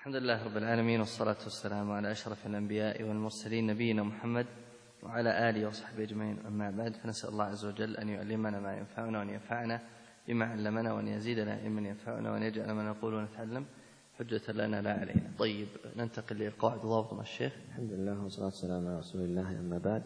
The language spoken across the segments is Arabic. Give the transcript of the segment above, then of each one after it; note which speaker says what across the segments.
Speaker 1: الحمد لله رب العالمين، والصلاة والسلام على أشرف الأنبياء والمرسلين نبينا محمد وعلى آله وصحبه أجمعين. أما بعد، فنسأل الله عز وجل أن يعلمنا ما ينفعنا وأن ينفعنا بما علمنا وأن يزيدنا علما ينفعنا وأن يجعل ما نقول ونتعلم حجة لنا لا علينا. طيب، ننتقل للقواعد الضابطة مع الشيخ.
Speaker 2: الحمد لله والصلاة والسلام على رسول الله. أما بعد،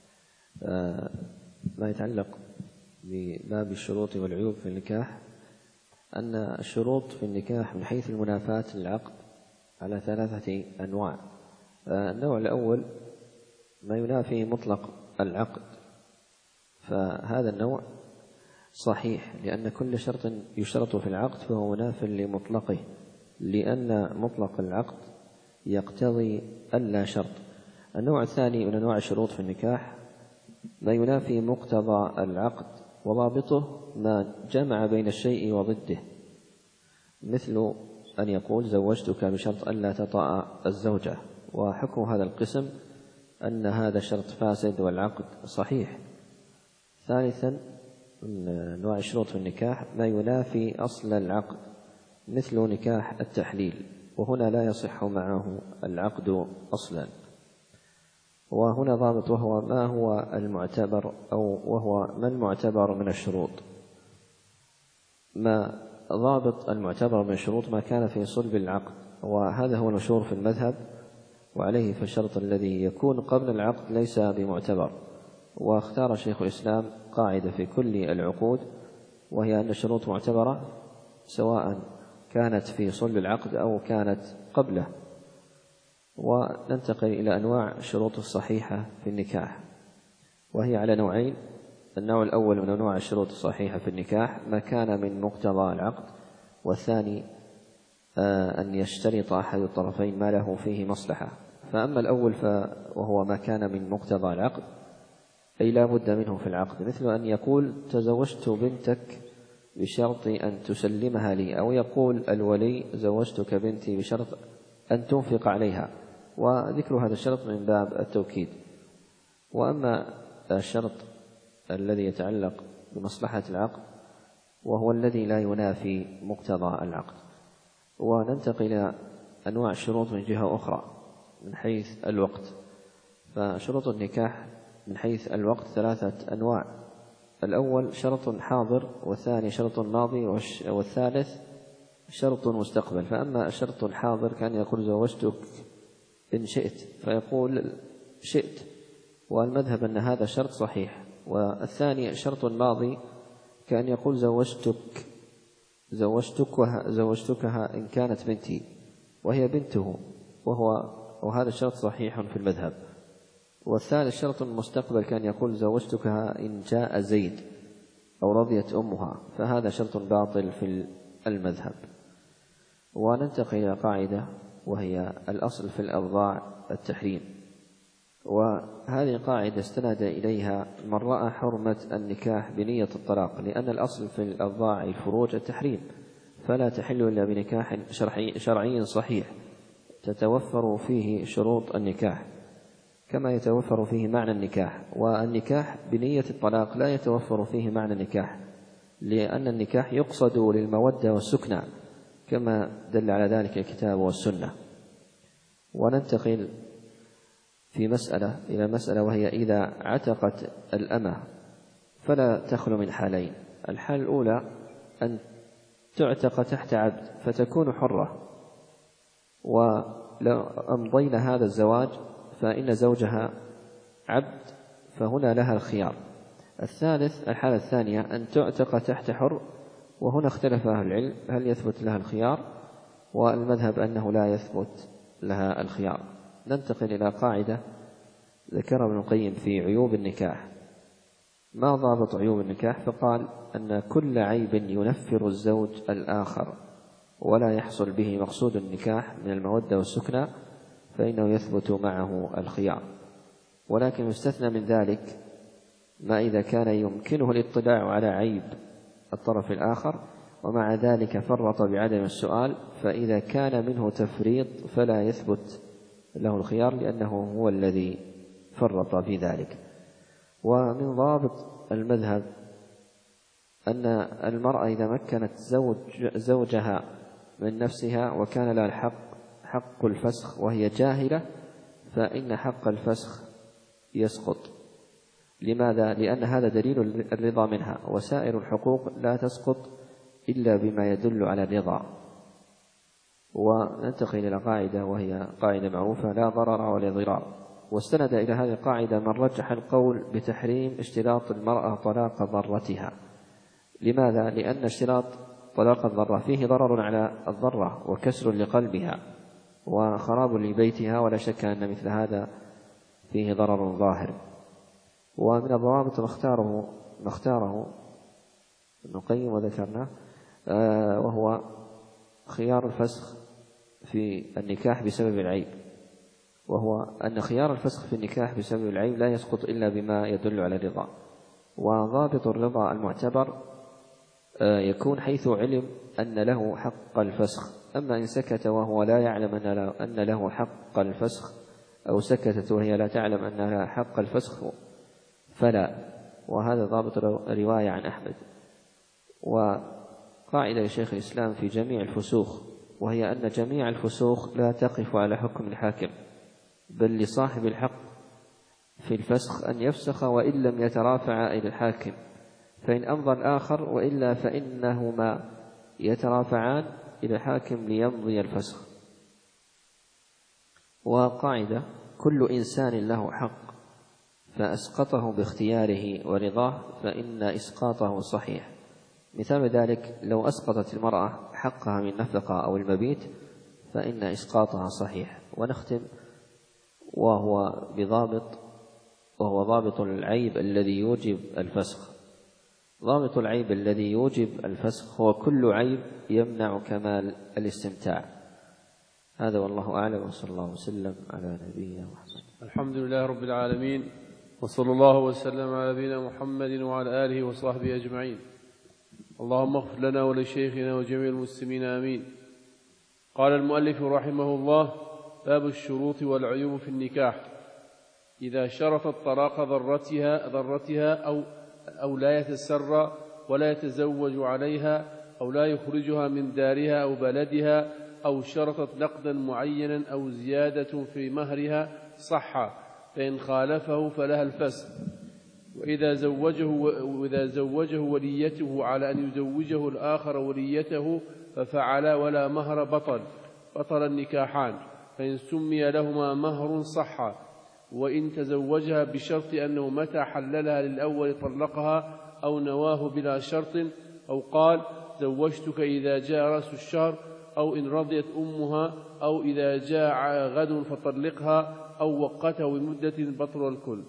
Speaker 2: ما يتعلق بباب الشروط والعيوب في النكاح، أن الشروط في النكاح من حيث المنافاة للعقد على 3 أنواع. النوع الأول ما ينافي مطلق العقد، فهذا النوع صحيح، لأن كل شرط يشترط في العقد فهو مناف لمطلقه، لأن مطلق العقد يقتضي ألا شرط. النوع الثاني من أنواع الشروط في النكاح ما ينافي مقتضى العقد، وضابطه ما جمع بين الشيء وضده، مثل أن يقول زوجتك بشرط ألا تطأ الزوجة، وحكم هذا القسم أن هذا الشرط فاسد والعقد صحيح. ثالثا من أنواع الشروط في النكاح ما ينافي أصل العقد، مثل نكاح التحليل، وهنا لا يصح معه العقد أصلا. وهنا ضابط، وهو ما هو المعتبر، أو وهو ما المعتبر من الشروط. ما ضابط المعتبر من الشروط ما كان في صلب العقد، وهذا هو المشهور في المذهب، وعليه فالشرط الذي يكون قبل العقد ليس بمعتبر. واختار شيخ الإسلام قاعدة في كل العقود، وهي أن الشروط معتبرة سواء كانت في صلب العقد أو كانت قبله. وننتقل إلى أنواع الشروط الصحيحة في النكاح، وهي على نوعين. النوع الأول من أنواع الشروط الصحيحة في النكاح ما كان من مقتضى العقد، والثاني أن يشترط أحد الطرفين ما له فيه مصلحة. فأما الأول وهو ما كان من مقتضى العقد، أي لا بد منه في العقد، مثل أن يقول تزوجت بنتك بشرط أن تسلمها لي، أو يقول الولي زوجتك بنتي بشرط أن تنفق عليها، وذكر هذا الشرط من باب التوكيد. وأما الشرط الذي يتعلق بمصلحة العقد وهو الذي لا ينافي مقتضى العقد. وننتقل إلى أنواع الشروط من جهة أخرى من حيث الوقت. فشروط النكاح من حيث الوقت 3 أنواع. الأول شرط حاضر، والثاني شرط ماضي، والثالث شرط مستقبل. فأما الشرط الحاضر كان يقول زوجتك إن شئت، فيقول شئت، والمذهب أن هذا شرط صحيح. والثاني شرط ماضي كان يقول زوجتكها إن كانت بنتي، وهي بنته، وهذا الشرط صحيح في المذهب. والثالث شرط مستقبل كان يقول زوجتكها إن جاء زيد أو رضيت أمها، فهذا شرط باطل في المذهب. وننتقل إلى قاعدة، وهي الأصل في الأرضاع التحريم. وهذه قاعدة استند إليها من رأى حرمة النكاح بنية الطلاق، لأن الأصل في الأرضاع الفروج التحريم، فلا تحل إلا بنكاح شرعي صحيح تتوفر فيه شروط النكاح كما يتوفر فيه معنى النكاح. والنكاح بنية الطلاق لا يتوفر فيه معنى النكاح، لأن النكاح يقصد للمودة والسكنى كما دل على ذلك الكتاب والسنة. وننتقل إلى مسألة، وهي إذا عتقت الأمة فلا تخلو من حالين. الحال الأولى أن تعتق تحت عبد فتكون حرة، ولو أمضينا هذا الزواج فإن زوجها عبد، فهنا لها الخيار. الحالة الثانية أن تعتق تحت حر، وهنا اختلف أهل العلم هل يثبت لها الخيار، والمذهب أنه لا يثبت لها الخيار. ننتقل إلى قاعدة ذكر ابن القيم في عيوب النكاح. ما ضابط عيوب النكاح؟ فقال أن كل عيب ينفر الزوج الآخر ولا يحصل به مقصود النكاح من المودة والسكنى فإنه يثبت معه الخيار. ولكن يستثنى من ذلك ما إذا كان يمكنه الاطلاع على عيب الطرف الآخر ومع ذلك فرط بعدم السؤال، فإذا كان منه تفريط فلا يثبت له الخيار، لأنه هو الذي فرط في ذلك. ومن ضابط المذهب أن المرأة إذا مكنت زوجها من نفسها وكان لها الحق حق الفسخ وهي جاهلة فإن حق الفسخ يسقط. لماذا؟ لأن هذا دليل الرضا منها، وسائر الحقوق لا تسقط إلا بما يدل على الرضا. وننتقل إلى قاعدة وهي قاعدة معروفة: لا ضرر ولا ضرار. واستند إلى هذه القاعدة من رجح القول بتحريم اشتراط المرأة طلاق ضرتها. لماذا؟ لأن اشتراط طلاق الضرة فيه ضرر على الضرة وكسر لقلبها وخراب لبيتها، ولا شك أن مثل هذا فيه ضرر ظاهر. ومن الضوابط نختاره ابن القيم وذكرناه وهو خيار الفسخ في النكاح بسبب العيب، وهو أن خيار الفسخ في النكاح بسبب العيب لا يسقط إلا بما يدل على الرضا. وضابط الرضا المعتبر يكون حيث علم أن له حق الفسخ. أما إن سكت وهو لا يعلم أن له حق الفسخ، أو سكتت وهي لا تعلم أن لها حق الفسخ، فلا. وهذا ضابط رواية عن أحمد. وقاعدة لشيخ الإسلام في جميع الفسوخ، وهي أن جميع الفسوخ لا تقف على حكم الحاكم، بل لصاحب الحق في الفسخ أن يفسخ وإن لم يترافع إلى الحاكم، فإن أمضى الآخر، وإلا فإنهما يترافعان إلى الحاكم ليمضي الفسخ. وقاعدة: كل إنسان له حق فأسقطه باختياره ورضاه فإن إسقاطه صحيح. مثال ذلك: لو أسقطت المرأة حقها من نفقة أو المبيت فإن إسقاطها صحيح. ونختم وهو ضابط العيب الذي يوجب الفسخ. ضابط العيب الذي يوجب الفسخ هو كل عيب يمنع كمال الاستمتاع. هذا والله أعلم، وصلى الله وسلم على نبينا محمد.
Speaker 3: الحمد لله رب العالمين، وصلى الله وسلم على نبينا محمد وعلى آله وصحبه أجمعين. اللهم اغفر لنا ولشيخنا وجميع المسلمين آمين. قال المؤلف رحمه الله: باب الشروط والعيوب في النكاح. إذا شرطت طلاق ضرتها أو لا يتسرى ولا يتزوج عليها أو لا يخرجها من دارها أو بلدها، أو شرطت نقدا معينا أو زيادة في مهرها صح، فإن خالفه فلها الفسخ. وإذا زوجه وليته على أن يزوجه الآخر وليته ففعل ولا مهر بطل النكاحان، فإن سمي لهما مهر صح. وإن تزوجها بشرط أنه متى حللها للأول طلقها، أو نواه بلا شرط، أو قال زوجتك إذا جاء رأس الشهر، أو إن رضيت أمها، أو إذا جاء غد فطلقها، أو وقته بمدة بطل الكل.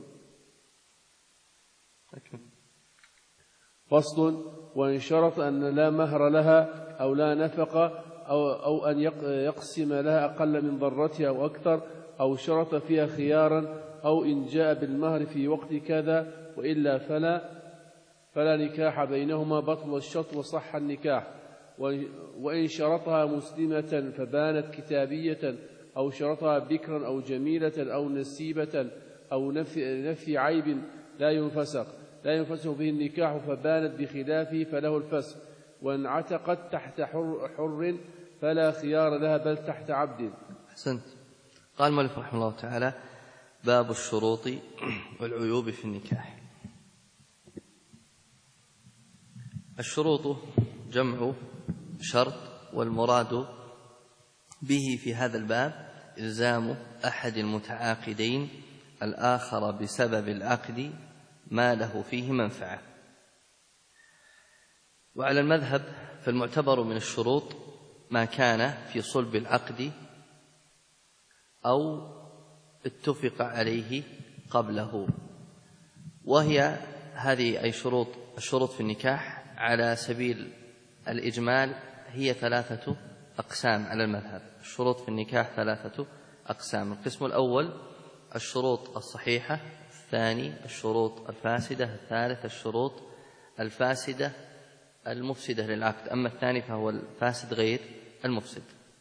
Speaker 3: فصل: وإن شرط أن لا مهر لها أو لا نفقة، أو أن يقسم لها أقل من ضرتها أو أكثر، أو شرط فيها خيارا، أو إن جاء بالمهر في وقت كذا وإلا فلا نكاح بينهما، بطل الشرط وصح النكاح. وإن شرطها مسلمة فبانت كتابية، أو شرطها بكرا أو جميلة أو نسيبة أو نفي عيب لا ينفسخ به النكاح فبانت بخلافه فله الفسخ. وإن عتقت تحت حر فلا خيار لها بل تحت عبد.
Speaker 1: أحسنت. قال المؤلف رحمه الله تعالى: باب الشروط والعيوب في النكاح. الشروط جمع شرط، والمراد به في هذا الباب إلزام أحد المتعاقدين الآخر بسبب العقد ما له فيه منفعة. وعلى المذهب فالمعتبر من الشروط ما كان في صلب العقد أو اتفق عليه قبله، وهي هذه أي الشروط في النكاح على سبيل الإجمال هي 3 أقسام على المذهب. الشروط في النكاح 3 أقسام: القسم الأول الشروط الصحيحة، الثاني الشروط الفاسدة، الثالث الشروط الفاسدة المفسدة للعقد، أما الثاني فهو الفاسد غير المفسد.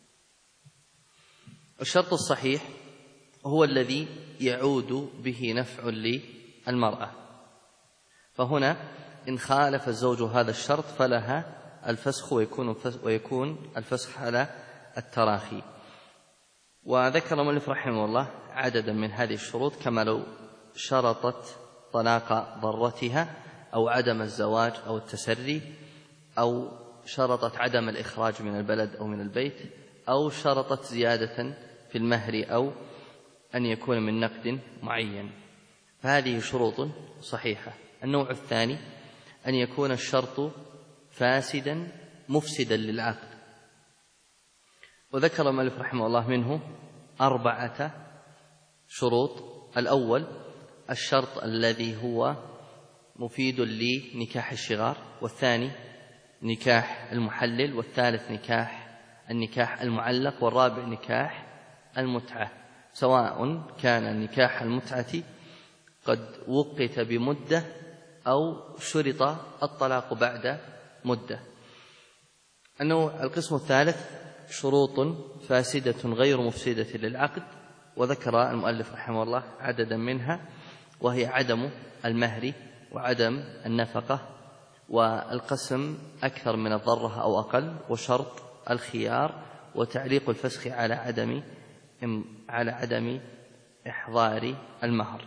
Speaker 1: الشرط الصحيح هو الذي يعود به نفع للمرأة، فهنا إن خالف الزوج هذا الشرط فلها الفسخ، ويكون الفسخ على التراخي. وذكر المؤلف رحمه الله عددا من هذه الشروط، كما لو شرطت طلاق ضرتها أو عدم الزواج أو التسري، أو شرطت عدم الإخراج من البلد أو من البيت، أو شرطت زيادة في المهر، أو أن يكون من نقد معين، فهذه شروط صحيحة. النوع الثاني أن يكون الشرط فاسدا مفسدا للعقد، وذكر المؤلف رحمه الله منه 4 شروط. الأول الشرط الذي هو مفيد لنكاح الشغار، والثاني نكاح المحلل، والثالث النكاح المعلق، والرابع نكاح المتعة، سواء كان نكاح المتعة قد وقت بمدة أو شرط الطلاق بعد مدة. القسم الثالث شروط فاسدة غير مفسدة للعقد، وذكر المؤلف رحمه الله عددا منها، وهي عدم المهر وعدم النفقة والقسم أكثر من الضرة أو أقل، وشرط الخيار، وتعليق الفسخ على عدم إحضار المهر.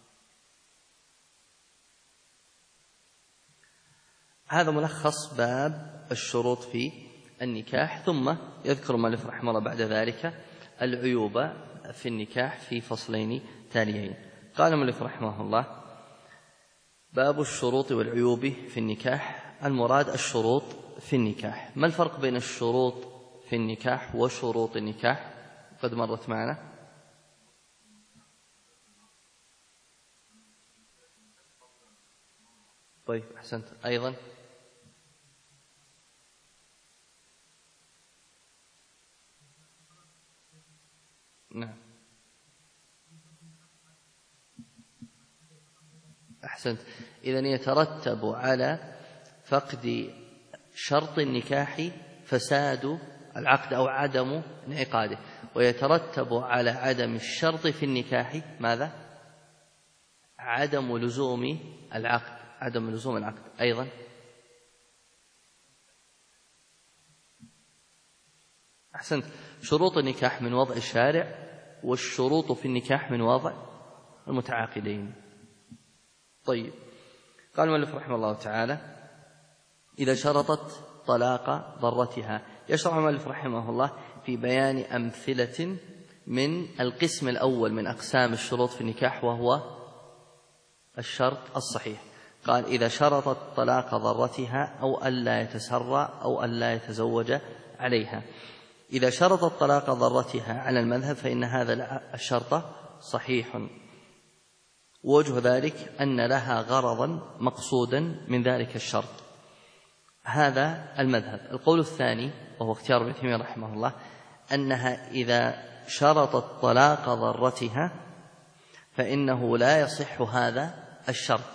Speaker 1: هذا ملخص باب الشروط في النكاح. ثم يذكر المؤلف رحمه الله بعد ذلك العيوب في النكاح في فصلين تاليين. قال المؤلف رحمه الله: باب الشروط والعيوب في النكاح. المراد الشروط في النكاح. ما الفرق بين الشروط في النكاح وشروط النكاح؟ قد مرت معنا. طيب أحسنت. أيضا نعم أحسنت. إذن يترتب على فقد شرط النكاح فساد العقد أو عدم انعقاده، ويترتب على عدم الشرط في النكاح ماذا؟ عدم لزوم العقد. أيضا أحسنت. شروط النكاح من وضع الشارع، والشروط في النكاح من وضع المتعاقدين. طيب، قال المؤلف رحمه الله تعالى: إذا شرطت طلاق ضرتها. يشرع المؤلف رحمه الله في بيان أمثلة من القسم الأول من أقسام الشروط في النكاح، وهو الشرط الصحيح. قال: إذا شرطت طلاق ضرتها أو ألا يتسرى أو ألا يتزوج عليها. إذا شرطت طلاق ضرتها على المذهب فإن هذا الشرط صحيح، ووجه ذلك أن لها غرضا مقصودا من ذلك الشرط، هذا المذهب. القول الثاني وهو اختيار ابن تيمية رحمه الله أنها إذا شرطت طلاق ضرتها فإنه لا يصح هذا الشرط،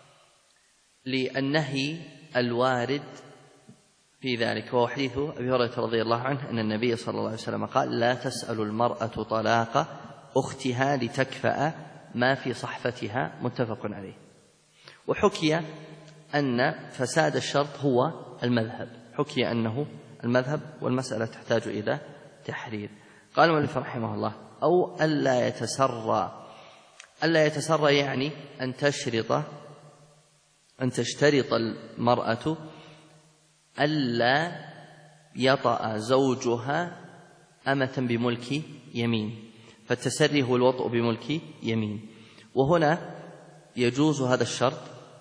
Speaker 1: للنهي الوارد في ذلك، وهو حديث أبي هريرة رضي الله عنه أن النبي صلى الله عليه وسلم قال: لا تسأل المرأة طلاق أختها لتكفأ ما في صحفتها، متفق عليه. وحكي أن فساد الشرط هو المذهب، حكي أنه المذهب، والمسألة تحتاج إلى تحرير. قال المؤلف رحمه الله: أو ألا يتسرى. ألا يتسرى يعني أن تشترط المرأة ألا يطأ زوجها أمة بملك يمين، فالتسري هو الوطء بملك يمين. وهنا يجوز هذا الشرط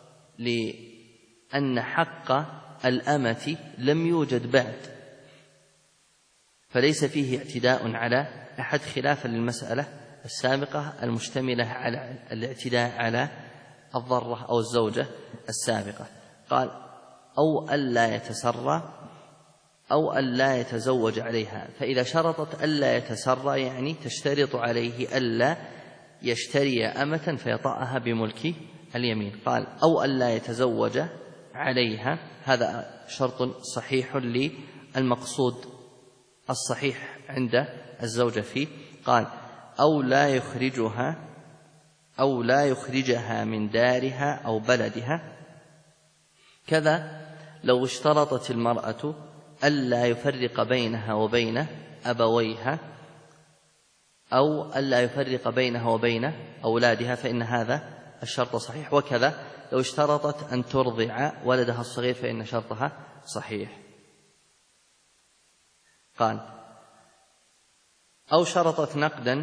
Speaker 1: لأن حق الأمة لم يوجد بعد، فليس فيه اعتداء على أحد، خلافا للمسألة السابقة المشتملة على الاعتداء على الضرة أو الزوجة السابقة. قال: أو ألا يتسرى أو ألا يتزوج عليها. فإذا شرطت ألا يتسرى يعني تشترط عليه ألا يشتري أمة فيطأها بملك اليمين. قال: أو ألا يتزوج عليها، هذا شرط صحيح للمقصود الصحيح عند الزوجة فيه. قال: أو لا يخرجها من دارها أو بلدها. كذا لو اشترطت المرأة ألا يفرق بينها وبين أبويها أو ألا يفرق بينها وبين أولادها فإن هذا الشرط صحيح. وكذا لو اشترطت أن ترضع ولدها الصغير فإن شرطها صحيح. قال أو شرطت نقدا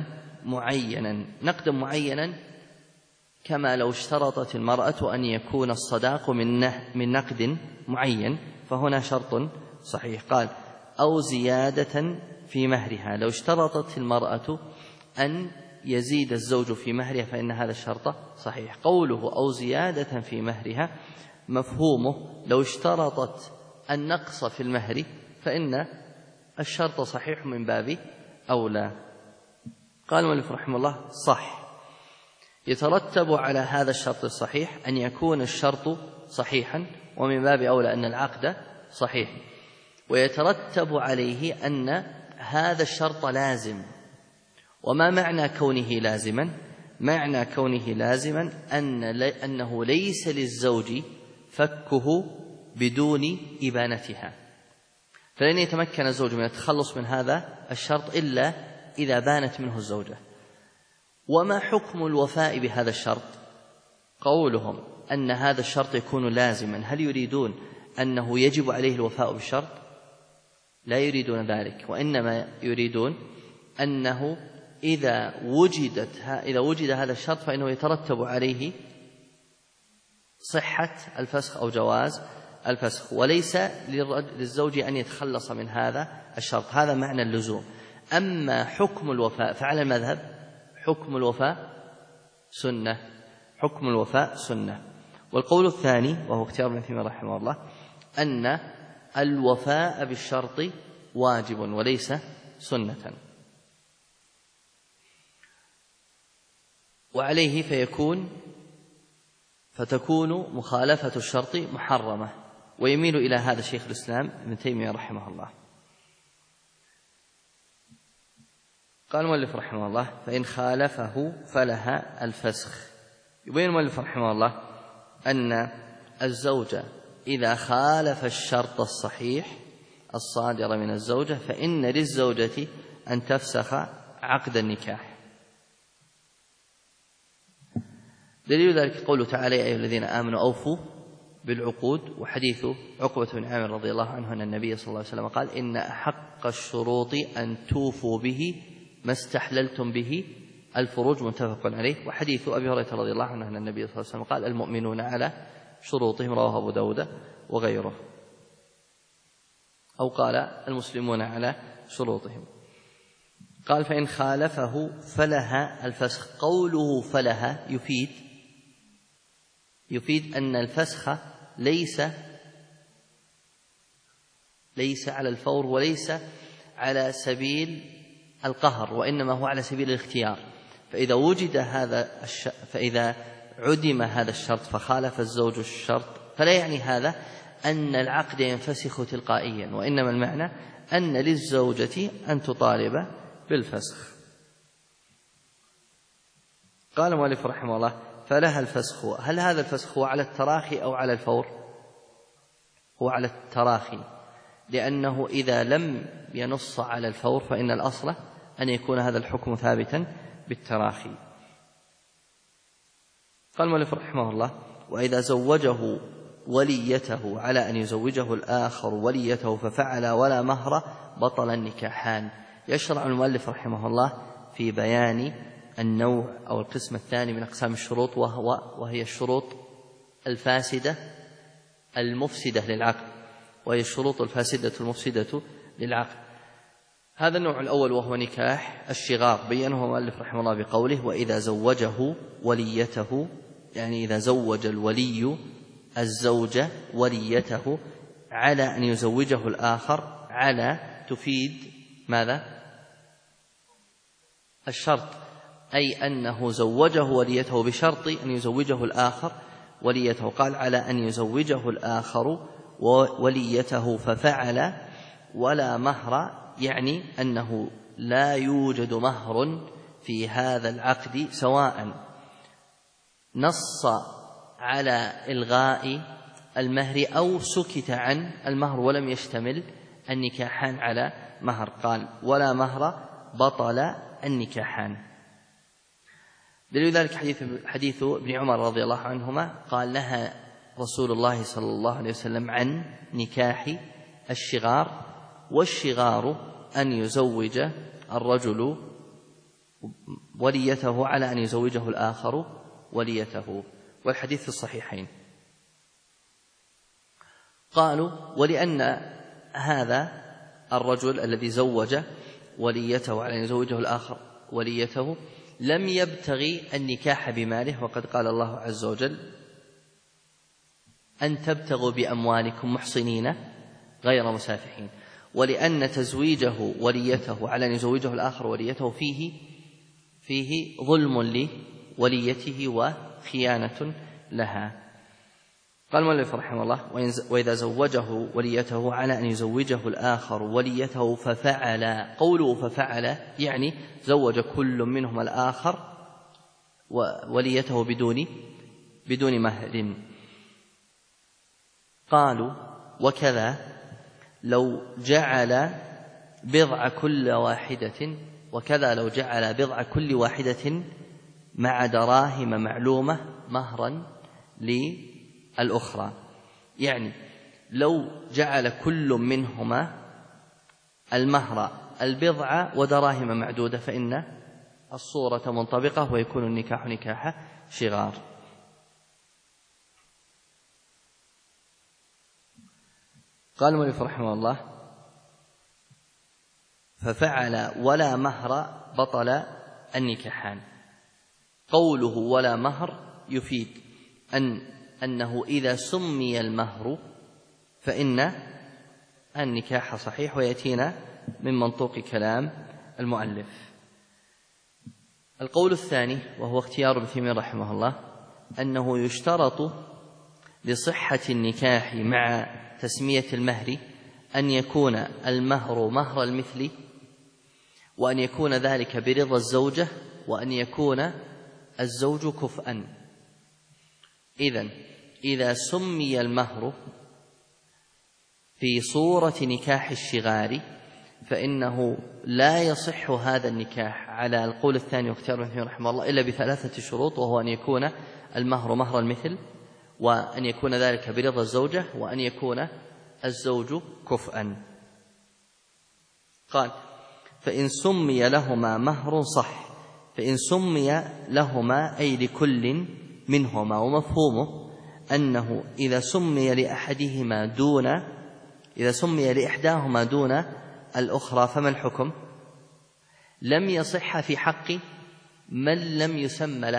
Speaker 1: معينا كما لو اشترطت المرأة أن يكون الصداق من نقد معين فهنا شرط صحيح. قال أو زيادة في مهرها، لو اشترطت المرأة أن يزيد الزوج في مهرها فإن هذا الشرط صحيح. قوله أو زيادة في مهرها مفهومه لو اشترطت النقص في المهر فإن الشرط صحيح من باب أولى. قال المؤلف رحمه الله صح، يترتب على هذا الشرط الصحيح أن يكون الشرط صحيحا، ومن باب أولى أن العقد صحيح، ويترتب عليه أن هذا الشرط لازم. وما معنى كونه لازما؟ معنى كونه لازما أنه ليس للزوج فكه بدون إبانتها، فلن يتمكن الزوج من التخلص من هذا الشرط إلا إذا بانت منه الزوجة. وما حكم الوفاء بهذا الشرط؟ قولهم أن هذا الشرط يكون لازما، هل يريدون أنه يجب عليه الوفاء بالشرط؟ لا يريدون ذلك، وإنما يريدون أنه إذا وجد هذا الشرط فإنه يترتب عليه صحة الفسخ أو جواز الفسخ، وليس للزوج أن يتخلص من هذا الشرط. هذا معنى اللزوم. أما حكم الوفاء فعلى المذهب حكم الوفاء سنة، حكم الوفاء سنة. والقول الثاني وهو اختيار ابن تيمية رحمه الله أن الوفاء بالشرط واجب وليس سنة، وعليه فتكون مخالفة الشرط محرمة، ويميل إلى هذا شيخ الإسلام ابن تيمية رحمه الله. قال المؤلف رحمه الله فإن خالفه فلها الفسخ. يبين المؤلف رحمه الله أن الزوج إذا خالف الشرط الصحيح الصادر من الزوجة فإن للزوجة أن تفسخ عقد النكاح. دليل ذلك قوله تعالى يا أيها الذين آمنوا أوفوا بالعقود، وحديث عقبة بن عامر رضي الله عنه أن النبي صلى الله عليه وسلم قال إن أحق الشروط أن توفوا به ما استحللتم به الفروج، متفق عليه. وحديث أبي هريرة رضي الله عنه أن النبي صلى الله عليه وسلم قال المؤمنون على شروطهم، رواه أبو داود وغيره، أو قال المسلمون على شروطهم. قال فإن خالفه فلها الفسخ. قوله فلها يفيد أن الفسخ ليس على الفور وليس على سبيل القهر، وإنما هو على سبيل الاختيار. فإذا عدم هذا الشرط فخالف الزوج الشرط فلا يعني هذا أن العقد ينفسخ تلقائيا، وإنما المعنى أن للزوجة أن تطالب بالفسخ. قال المؤلف رحمه الله فلها الفسخ. هل هذا الفسخ هو على التراخي أو على الفور؟ هو على التراخي، لأنه إذا لم ينص على الفور فإن الأصل أن يكون هذا الحكم ثابتا بالتراخي. قال المؤلف رحمه الله وإذا زوجه وليته على أن يزوجه الآخر وليته ففعل ولا مهر بطل النكاحان. يشرع المؤلف رحمه الله في بيان النوع أو القسم الثاني من أقسام الشروط، وهي الشروط الفاسدة المفسدة للعقد، وهي الشروط الفاسدة المفسدة للعقد. هذا النوع الأول وهو نكاح الشغار، بينه المؤلف رحمه الله بقوله وإذا زوجه وليته، يعني إذا زوج الولي الزوجة وليته على أن يزوجه الآخر، على تفيد ماذا؟ الشرط، أي أنه زوجه وليته بشرط أن يزوجه الآخر وليته. قال على أن يزوجه الآخر وليته ففعل ولا مهر، يعني أنه لا يوجد مهر في هذا العقد، سواء نص على إلغاء المهر أو سكت عن المهر ولم يشتمل النكاحان على مهر. قال ولا مهر بطل النكاحان. دليل ذلك حديث ابن عمر رضي الله عنهما قال: نهى رسول الله صلى الله عليه وسلم عن نكاح الشغار، والشغار أن يزوج الرجل وليته على أن يزوجه الآخر وليته، والحديث في الصحيحين. قالوا: ولأن هذا الرجل الذي زوج وليته على أن يزوجه الآخر وليته لم يبتغي النكاح بماله، وقد قال الله عز وجل: أن تبتغوا بأموالكم محصنين غير مسافحين. ولأن تزويجه وليته على أن يزوجه الآخر وليته فيه ظلم لوليته وخيانة لها. قال المؤلف رحمه الله: وإذا زوجه وليته على أن يزوجه الآخر وليته ففعل. قوله ففعل يعني زوج كل منهما الآخر وليته بدون مهر. قالوا: وكذا لو جعل بضع كل واحدة مع دراهم معلومة مهرا للأخرى. يعني لو جعل كل منهما المهر البضع ودراهم معدودة فإن الصورة منطبقة ويكون النكاح نكاح شغار. قال المؤلف رحمه الله: ففعل ولا مهر بطل النكاحان. قوله ولا مهر يفيد أنه إذا سمي المهر فإن النكاح صحيح، ويأتينا من منطوق كلام المؤلف. القول الثاني وهو اختيار ابن تيمية رحمه الله أنه يشترط لصحة النكاح مع تسمية المهر أن يكون المهر مهر المثل، وأن يكون ذلك برضا الزوجة، وأن يكون الزوج كفءا. إذا سمي المهر في صورة نكاح الشغار فإنه لا يصح هذا النكاح على القول الثاني واختيار ابن تيمية رحمه الله إلا بثلاثة شروط، وهو أن يكون المهر مهر المثل، وأن يكون ذلك برضا الزوجة، وأن يكون الزوج كفءا. قال: فإن سمي لهما مهر صح. فإن سمي لهما أي لكل منهما، ومفهومه أنه إذا سمي لإحداهما دون الأخرى فما الحكم؟ لم يصح في حق من لم يسمى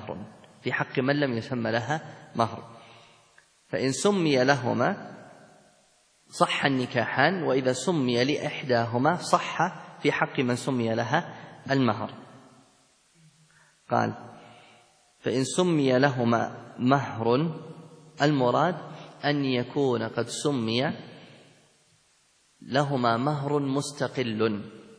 Speaker 1: لها مهر. فإن سمي لهما صح النكاحان، وإذا سمي لإحداهما صح في حق من سمي لها المهر. قال: فإن سمي لهما مهر، المراد أن يكون قد سمي لهما مهر مستقل،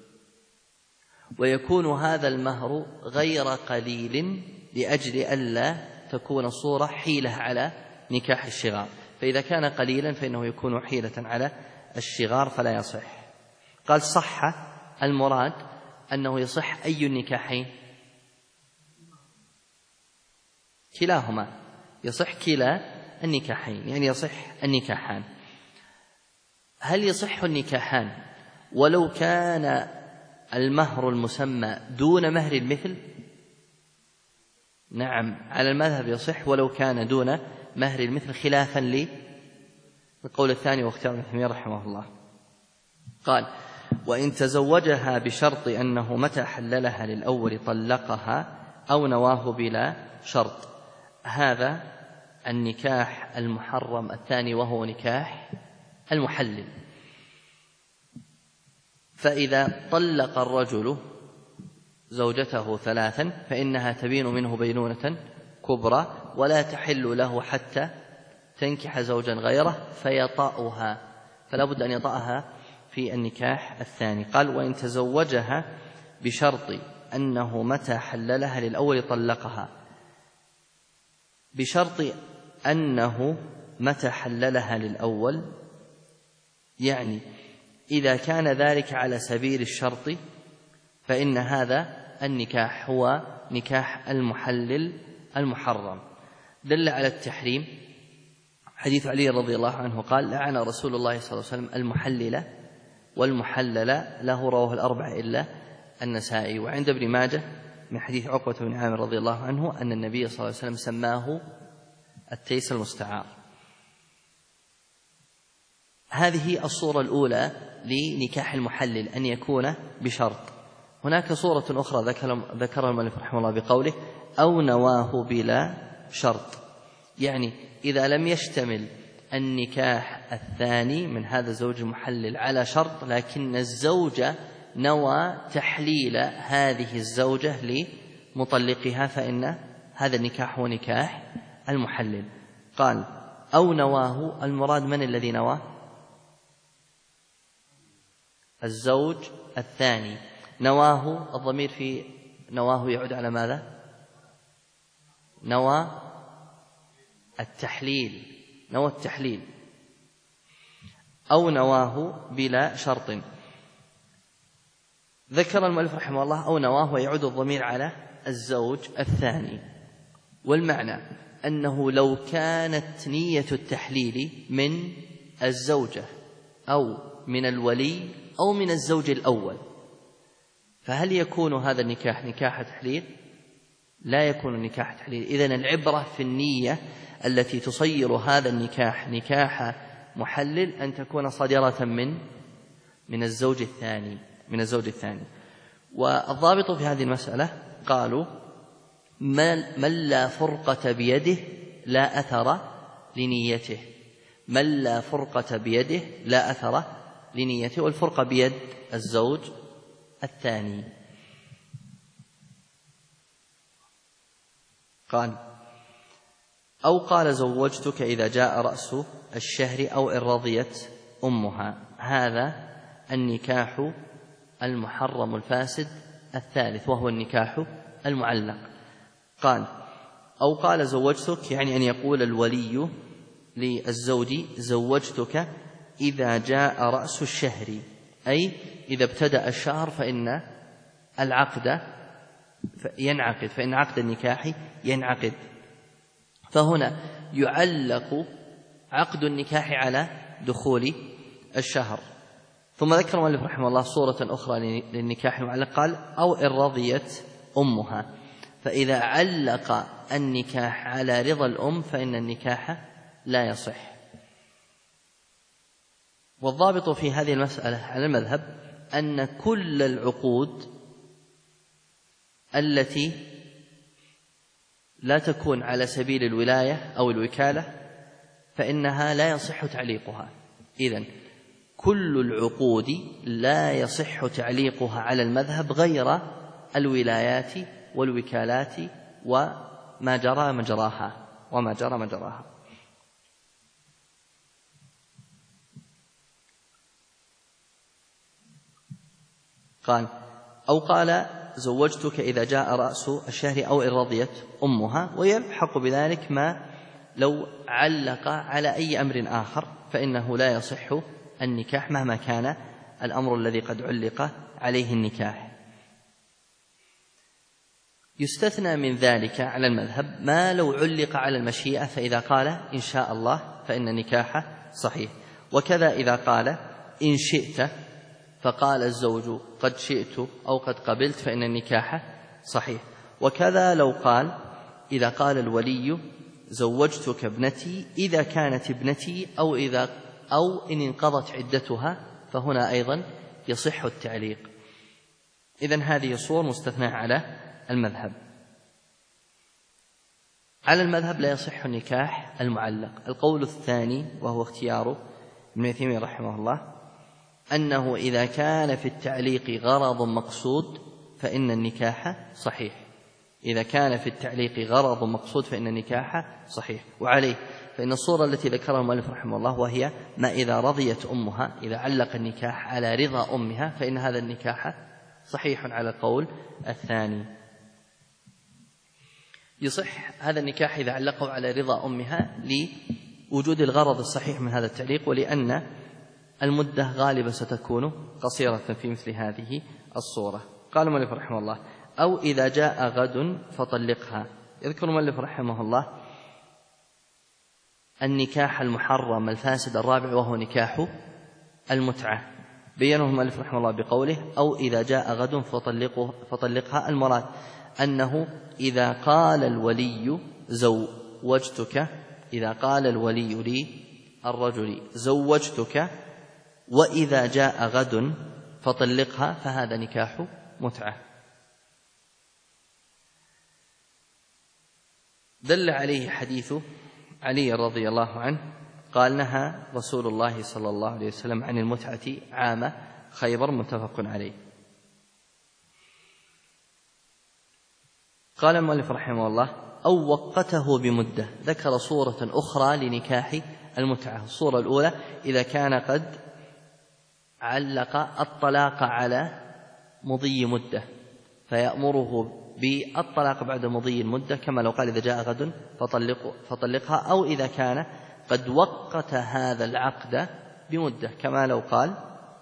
Speaker 1: ويكون هذا المهر غير قليل لأجل ألا تكون صورة حيلة على نكاح الشغار. فإذا كان قليلا فإنه يكون حيلة على الشغار فلا يصح. قال: صح، المراد أنه يصح أي النكاحين؟ كلاهما، يصح كلا النكاحين، يعني يصح النكاحان. هل يصح النكاحان ولو كان المهر المسمى دون مهر المثل؟ نعم، على المذهب يصح ولو كان دون مهر المثل، خلافا للقول الثاني واختيار ابن تيمية رحمه الله. قال: وإن تزوجها بشرط أنه متى حللها للأول طلقها أو نواه بلا شرط. هذا النكاح المحرم الثاني وهو نكاح المحلل. فإذا طلق الرجل زوجته 3 فإنها تبين منه بينونة كبرى، ولا تحل له حتى تنكح زوجا غيره فيطأها، فلا بد أن يطأها في النكاح الثاني. قال: وإن تزوجها بشرط أنه متى حللها للأول طلقها. بشرط أنه متى حللها للأول، يعني إذا كان ذلك على سبيل الشرط فإن هذا النكاح هو نكاح المحلل المحرم. دل على التحريم حديث علي رضي الله عنه قال: لعن رسول الله صلى الله عليه وسلم المحلل والمحلل له، رواه الأربعة إلا النسائي. وعند ابن ماجه من حديث عقبة بن عامر رضي الله عنه أن النبي صلى الله عليه وسلم سماه التيس المستعار. هذه الصورة الأولى لنكاح المحلل، أن يكون بشرط. هناك صورة أخرى ذكرها المؤلف رحمه الله بقوله: أو نواه بلا شرط، يعني إذا لم يشتمل النكاح الثاني من هذا الزوج المحلل على شرط، لكن الزوج نوى تحليل هذه الزوجة لمطلقها، فإن هذا النكاح هو نكاح المحلل. قال: أو نواه، المراد من الذي نواه؟ الزوج الثاني. نواه، الضمير في نواه يعود على ماذا؟ نوى التحليل، نوى التحليل. أو نواه بلا شرط. ذكر المؤلف رحمه الله أو نواه ويعود الضمير على الزوج الثاني، والمعنى أنه لو كانت نية التحليل من الزوجة أو من الولي أو من الزوج الأول، فهل يكون هذا النكاح نكاح تحليل؟ لا يكون نكاح تحليل. إذن العبرة في النية التي تصير هذا النكاح نكاح محلل أن تكون صادرة من الزوج الثاني. والضابط في هذه المسألة قالوا: من لا فرقة بيده لا أثر لنيته. من لا فرقة بيده لا أثر لنيته، والفرقة بيد الزوج الثاني. قال: أو قال: زوجتك إذا جاء رأس الشهر أو إن رضيت أمها. هذا النكاح المحرم الفاسد الثالث، وهو النكاح المعلق. قال: أو قال زوجتك، يعني أن يقول الولي للزوج: زوجتك إذا جاء رأس الشهر، أي إذا ابتدأ الشهر فإن العقد ينعقد، فإن عقد النكاح ينعقد. فهنا يعلق عقد النكاح على دخول الشهر. ثم ذكر المؤلف رحمه الله صورة أخرى للنكاح المعلق، قال: أو إن رضيت أمها. فإذا علق النكاح على رضا الأم فإن النكاح لا يصح. والضابط في هذه المسألة على المذهب أن كل العقود التي لا تكون على سبيل الولاية أو الوكالة فإنها لا يصح تعليقها. إذن كل العقود لا يصح تعليقها على المذهب غير الولايات والوكالات وما جرى مجراها. قال: أو قال: زوجتك إذا جاء رأس الشهر أو إن رضيت أمها. ويلحق بذلك ما لو علق على أي أمر آخر فإنه لا يصح النكاح مهما كان الأمر الذي قد علق عليه النكاح. يستثنى من ذلك على المذهب ما لو علق على المشيئة، فإذا قال إن شاء الله فإن نكاحه صحيح. وكذا إذا قال إن شئت، فقال الزوج قد شئت أو قد قبلت، فإن النكاح صحيح. وكذا لو قال، إذا قال الولي زوجتك ابنتي إذا كانت ابنتي أو إن انقضت عدتها، فهنا أيضا يصح التعليق. إذن هذه صور مستثنى على المذهب. على المذهب لا يصح النكاح المعلق. القول الثاني وهو اختيار ابن عثيمين رحمه الله أنه إذا كان في التعليق غرض مقصود فإن النكاح صحيح. إذا كان في التعليق غرض مقصود فإن النكاح صحيح. وعليه فإن الصورة التي ذكرها المؤلف رحمه الله وهي ما إذا رضيت أمها، إذا علق النكاح على رضا أمها فإن هذا النكاح صحيح على القول الثاني. يصح هذا النكاح إذا علقه على رضا أمها لوجود الغرض الصحيح من هذا التعليق، ولأن المدة غالبا ستكون قصيرة في مثل هذه الصورة. قال المؤلف رحمه الله: أو إذا جاء غد فطلقها. يذكر المؤلف رحمه الله النكاح المحرم الفاسد الرابع، وهو نكاح المتعة. بينه المؤلف رحمه الله بقوله: أو إذا جاء غد فطلقها. المراد أنه إذا قال الولي زوجتك، إذا قال الولي للرجل زوجتك وإذا جاء غد فطلقها، فهذا نكاح متعة. دل عليه حديث علي رضي الله عنه قال: نهى رسول الله صلى الله عليه وسلم عن المتعة عام خيبر، متفق عليه. قال المؤلف رحمه الله: أو وقته بمدة. ذكر صورة أخرى لنكاح المتعة. الصورة الأولى إذا كان قد علق الطلاق على مضي مدة، فيأمره بالطلاق بعد مضي المدة، كما لو قال: إذا جاء غد فطلقها. أو إذا كان قد وقت هذا العقد بمدة، كما لو قال: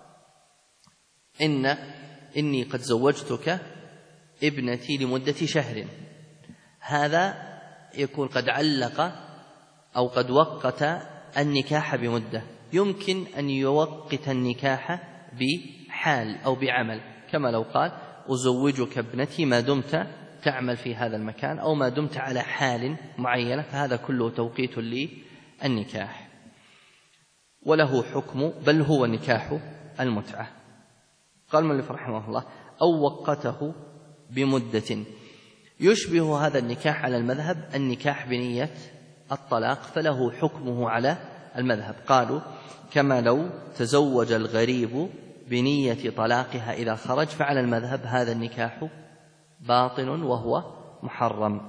Speaker 1: إني قد زوجتك ابنتي لمدة شهر. هذا يكون قد علق أو قد وقت النكاح بمدة. يمكن أن يوقت النكاح بحال أو بعمل، كما لو قال: أزوجك ابنتي ما دمت تعمل في هذا المكان، أو ما دمت على حال معينة، فهذا كله توقيت للنكاح، وله حكم، بل هو نكاح المتعة. قال المؤلف رحمه الله: أو وقته بمدة. يشبه هذا النكاح على المذهب النكاح بنية الطلاق، فله حكمه على المذهب. قالوا: كما لو تزوج الغريب بنية طلاقها إذا خرج، فعلى المذهب هذا النكاح باطل وهو محرم.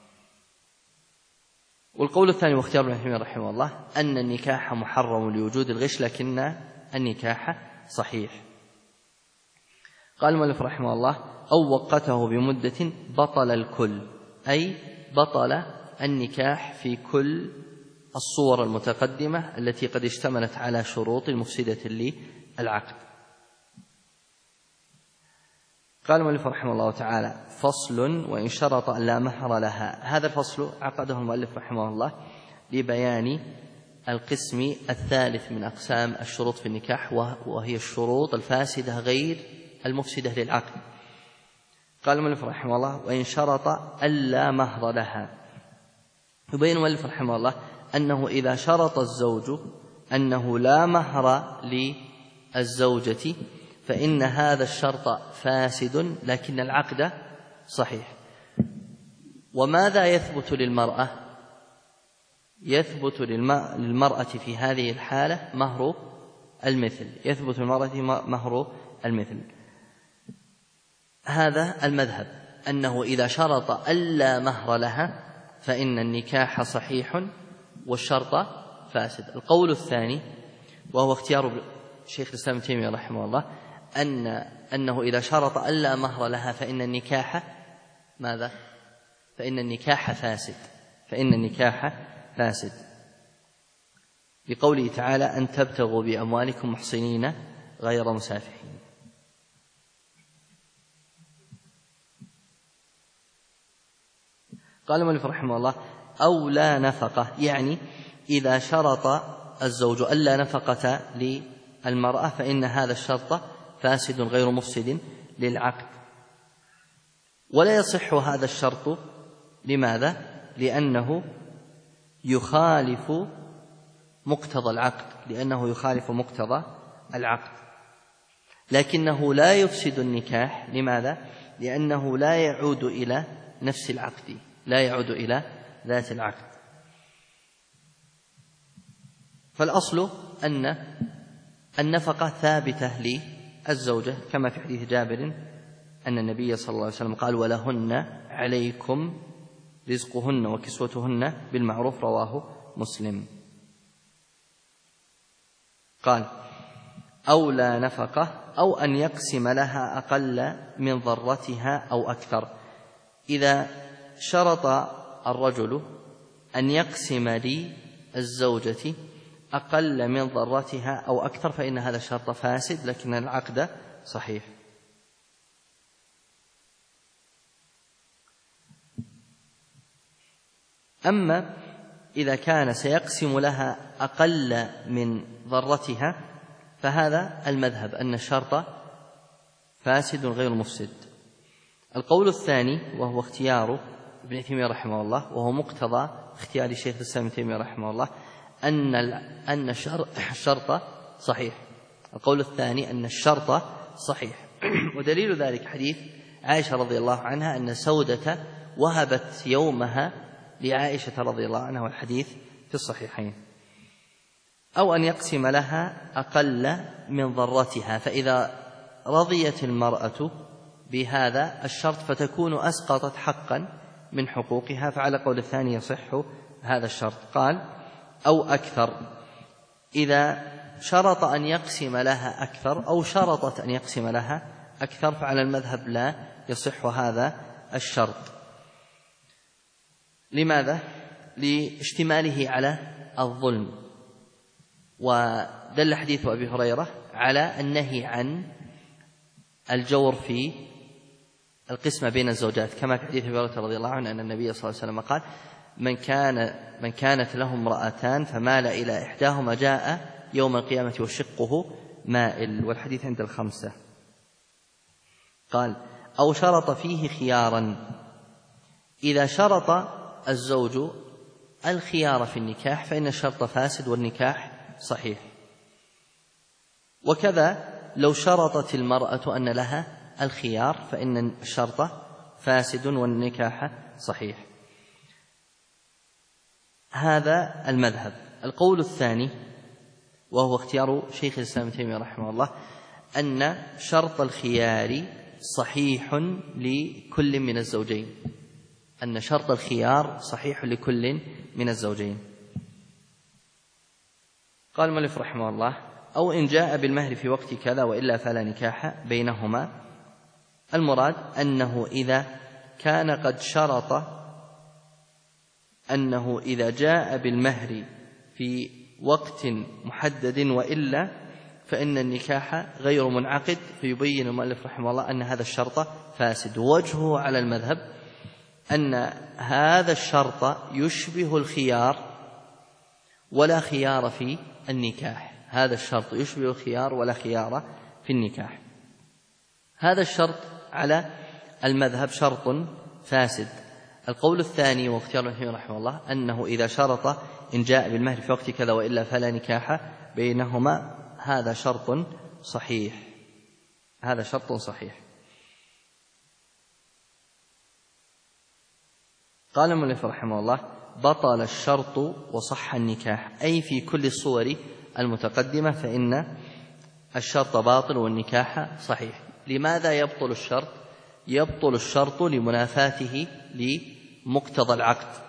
Speaker 1: والقول الثاني واختيار ابن تيمية رحمه الله أن النكاح محرم لوجود الغش، لكن النكاح صحيح. قال المؤلف رحمه الله: أو وقته بمدة بطل الكل، أي بطل النكاح في كل الصور المتقدمة التي قد اشتملت على شروط مفسدة للعقد. قال المؤلف رحمه الله تعالى: فصل: وإن شرط أن لا مهر لها. هذا الفصل عقده المؤلف رحمه الله لبيان القسم الثالث من أقسام الشروط في النكاح، وهي الشروط الفاسدة غير المفسدة للعقد. قال المؤلف رحمه الله: وإن شرط ألا مهر لها. يبين المؤلف رحمه الله أنه إذا شرط الزوج أنه لا مهر للزوجة فإن هذا الشرط فاسد، لكن العقد صحيح. وماذا يثبت للمرأة؟ يثبت للمرأة في هذه الحالة مهر المثل، يثبت للمرأة مهر المثل. هذا المذهب، أنه إذا شرط ألا مهر لها فإن النكاح صحيح والشرط فاسد. القول الثاني وهو اختيار شيخ الإسلام ابن تيمية رحمه الله أنه إذا شرط ألا مهر لها فإن النكاح ماذا؟ فإن النكاح فاسد، فإن النكاح فاسد، لقوله تعالى: أن تبتغوا بأموالكم محصنين غير مسافحين. قال المؤلف رحمه الله: أو لا نفقة، يعني إذا شرط الزوج ألا نفقة للمرأة فإن هذا الشرط فاسد غير مفسد للعقد. ولا يصح هذا الشرط. لماذا؟ لأنه يخالف مقتضى العقد، لأنه يخالف مقتضى العقد، لكنه لا يفسد النكاح. لماذا؟ لأنه لا يعود إلى نفس العقد، لا يعود إلى ذات العقد. فالأصل أن النفقة ثابتة للزوجة، كما في حديث جابر أن النبي صلى الله عليه وسلم قال: ولهن عليكم رزقهن وكسوتهن بالمعروف، رواه مسلم. قال: أو لا نفقة، أو أن يقسم لها أقل من ضرتها أو أكثر. إذا شرط الرجل أن يقسم للزوجة أقل من ضرتها أو أكثر فإن هذا الشرط فاسد، لكن العقد صحيح. أما إذا كان سيقسم لها أقل من ضرتها فهذا المذهب أن الشرط فاسد غير مفسد. القول الثاني وهو اختيار ابن تيمية رحمه الله، وهو مقتضى اختيار شيخ الإسلام ابن تيمية رحمه الله، أن الشرط صحيح. القول الثاني أن الشرط صحيح، ودليل ذلك حديث عائشة رضي الله عنها أن سودة وهبت يومها لعائشة رضي الله عنها، والحديث في الصحيحين. أو أن يقسم لها أقل من ضرتها، فإذا رضيت المرأة بهذا الشرط فتكون أسقطت حقا من حقوقها، فعلى قول الثاني يصح هذا الشرط. قال أو أكثر، إذا شرط أن يقسم لها أكثر أو شرطت أن يقسم لها أكثر فعلى المذهب لا يصح هذا الشرط. لماذا؟ لاشتماله على الظلم، ودل حديث أبي هريرة على النهي عن الجور في القسمة بين الزوجات، كما في حديث أبي هريرة رضي الله عنه أن النبي صلى الله عليه وسلم قال من كانت له امرأتان فمال إلى إحداهما جاء يوم القيامة وشقه مائل، والحديث عند الخمسة. قال أو شرط فيه خيارا، إذا شرط الزوج الخيار في النكاح فإن الشرط فاسد والنكاح صحيح. وكذا لو شرطت المرأة أن لها الخيار فإن الشرط فاسد والنكاح صحيح. هذا المذهب. القول الثاني وهو اختيار شيخ الإسلام ابن تيمية رحمه الله أن شرط الخيار صحيح لكل من الزوجين، أن شرط الخيار صحيح لكل من الزوجين. قال المؤلف رحمه الله أو إن جاء بالمهر في وقت كذا وإلا فلا نكاح بينهما. المراد أنه إذا كان قد شرط أنه إذا جاء بالمهر في وقت محدد وإلا فإن النكاح غير منعقد، فيبين المؤلف رحمه الله أن هذا الشرط فاسد. وجهه على المذهب أن هذا الشرط يشبه الخيار ولا خيار في النكاح، هذا الشرط يشبه الخيار ولا خيار في النكاح. هذا الشرط على المذهب شرط فاسد. القول الثاني واختيار ابن تيمية رحمه الله أنه إذا شرط إن جاء بالمهر في وقت كذا وإلا فلا نكاح بينهما هذا شرط صحيح، هذا شرط صحيح. قال المؤلف رحمه الله بطل الشرط وصح النكاح، أي في كل الصور المتقدمة فإن الشرط باطل والنكاح صحيح. لماذا يبطل الشرط؟ يبطل الشرط لمنافاته لمقتضى العقد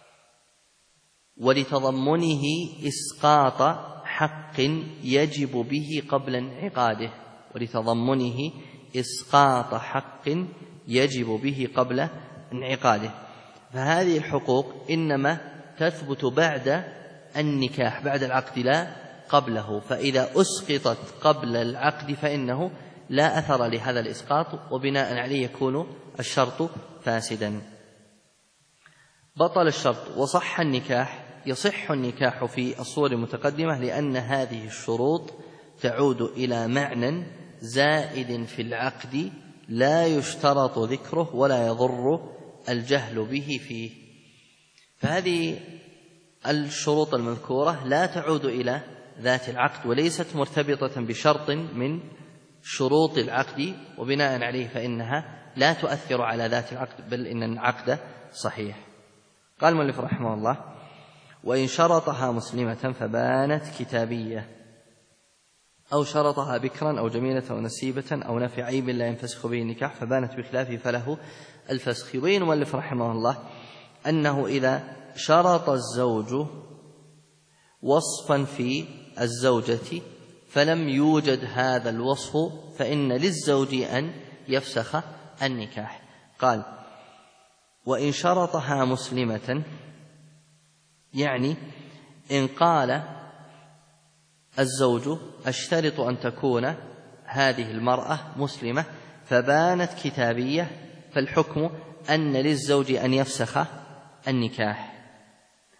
Speaker 1: ولتضمنه إسقاط حق يجب به قبل انعقاده، ولتضمنه إسقاط حق يجب به قبل انعقاده. فهذه الحقوق إنما تثبت بعد النكاح، بعد العقد لا قبله، فإذا أسقطت قبل العقد فإنه لا أثر لهذا الإسقاط، وبناء عليه يكون الشرط فاسدا. بطل الشرط وصح النكاح، يصح النكاح في الصور المتقدمة لأن هذه الشروط تعود إلى معنى زائد في العقد لا يشترط ذكره ولا يضر الجهل به فيه. فهذه الشروط المذكورة لا تعود إلى ذات العقد وليست مرتبطة بشرط من شروط العقد، وبناء عليه فإنها لا تؤثر على ذات العقد، بل إن العقد صحيح. قال المؤلف رحمه الله وإن شرطها مسلمة فبانت كتابية، أو شرطها بكرا أو جميلة أو نسيبة أو نفي عيب لا ينفسخ به النكاح فبانت بخلافه فله الفسخ. يبين المؤلف رحمه الله أنه إذا شرط الزوج وصفا في الزوجة فلم يوجد هذا الوصف فإن للزوج أن يفسخ النكاح. قال وإن شرطها مسلمة، يعني إن قال الزوج أشترط أن تكون هذه المرأة مسلمة فبانت كتابية، فالحكم أن للزوج أن يفسخ النكاح.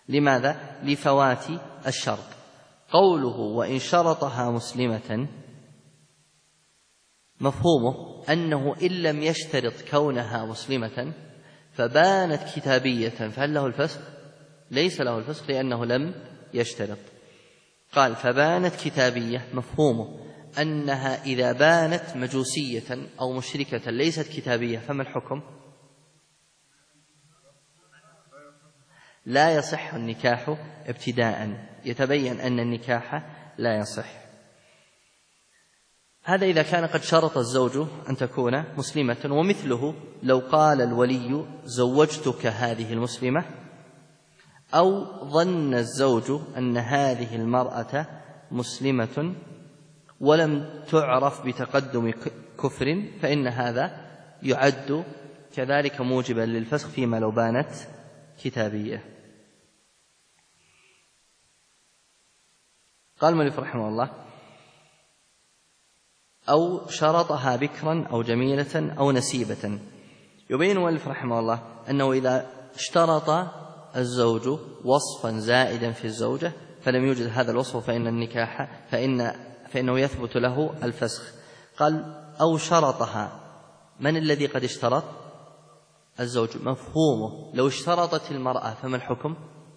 Speaker 1: لماذا؟ لفوات الشرط. قوله وإن شرطها مسلمة مفهومه أنه إن لم يشترط كونها مسلمة فبانت كتابية فهل له الفسخ؟ ليس له الفسخ لأنه لم يشترط. قال فبانت كتابية، مفهومه أنها إذا بانت مجوسية أو مشركة ليست كتابية فما الحكم؟ لا يصح النكاح ابتداء، يتبين أن النكاح لا يصح. هذا إذا كان قد شرط الزوج أن تكون مسلمة. ومثله لو قال الولي زوجتك هذه المسلمة، أو ظن الزوج أن هذه المرأة مسلمة ولم تعرف بتقدم كفر، فإن هذا يعد كذلك موجبا للفسخ فيما لو بانت كتابية. قال المؤلف رحمه الله أو شرطها بكرا أو جميلة أو نسيبة. يبين المؤلف رحمه الله أنه إذا اشترط الزوج وصفا زائدا في الزوجة فلم يوجد هذا الوصف فإن النكاح فإنه يثبت له الفسخ. قال أو شرطها، من الذي قد اشترط؟ الزوج. مفهومه لو اشترطت المرأة فما الحكم؟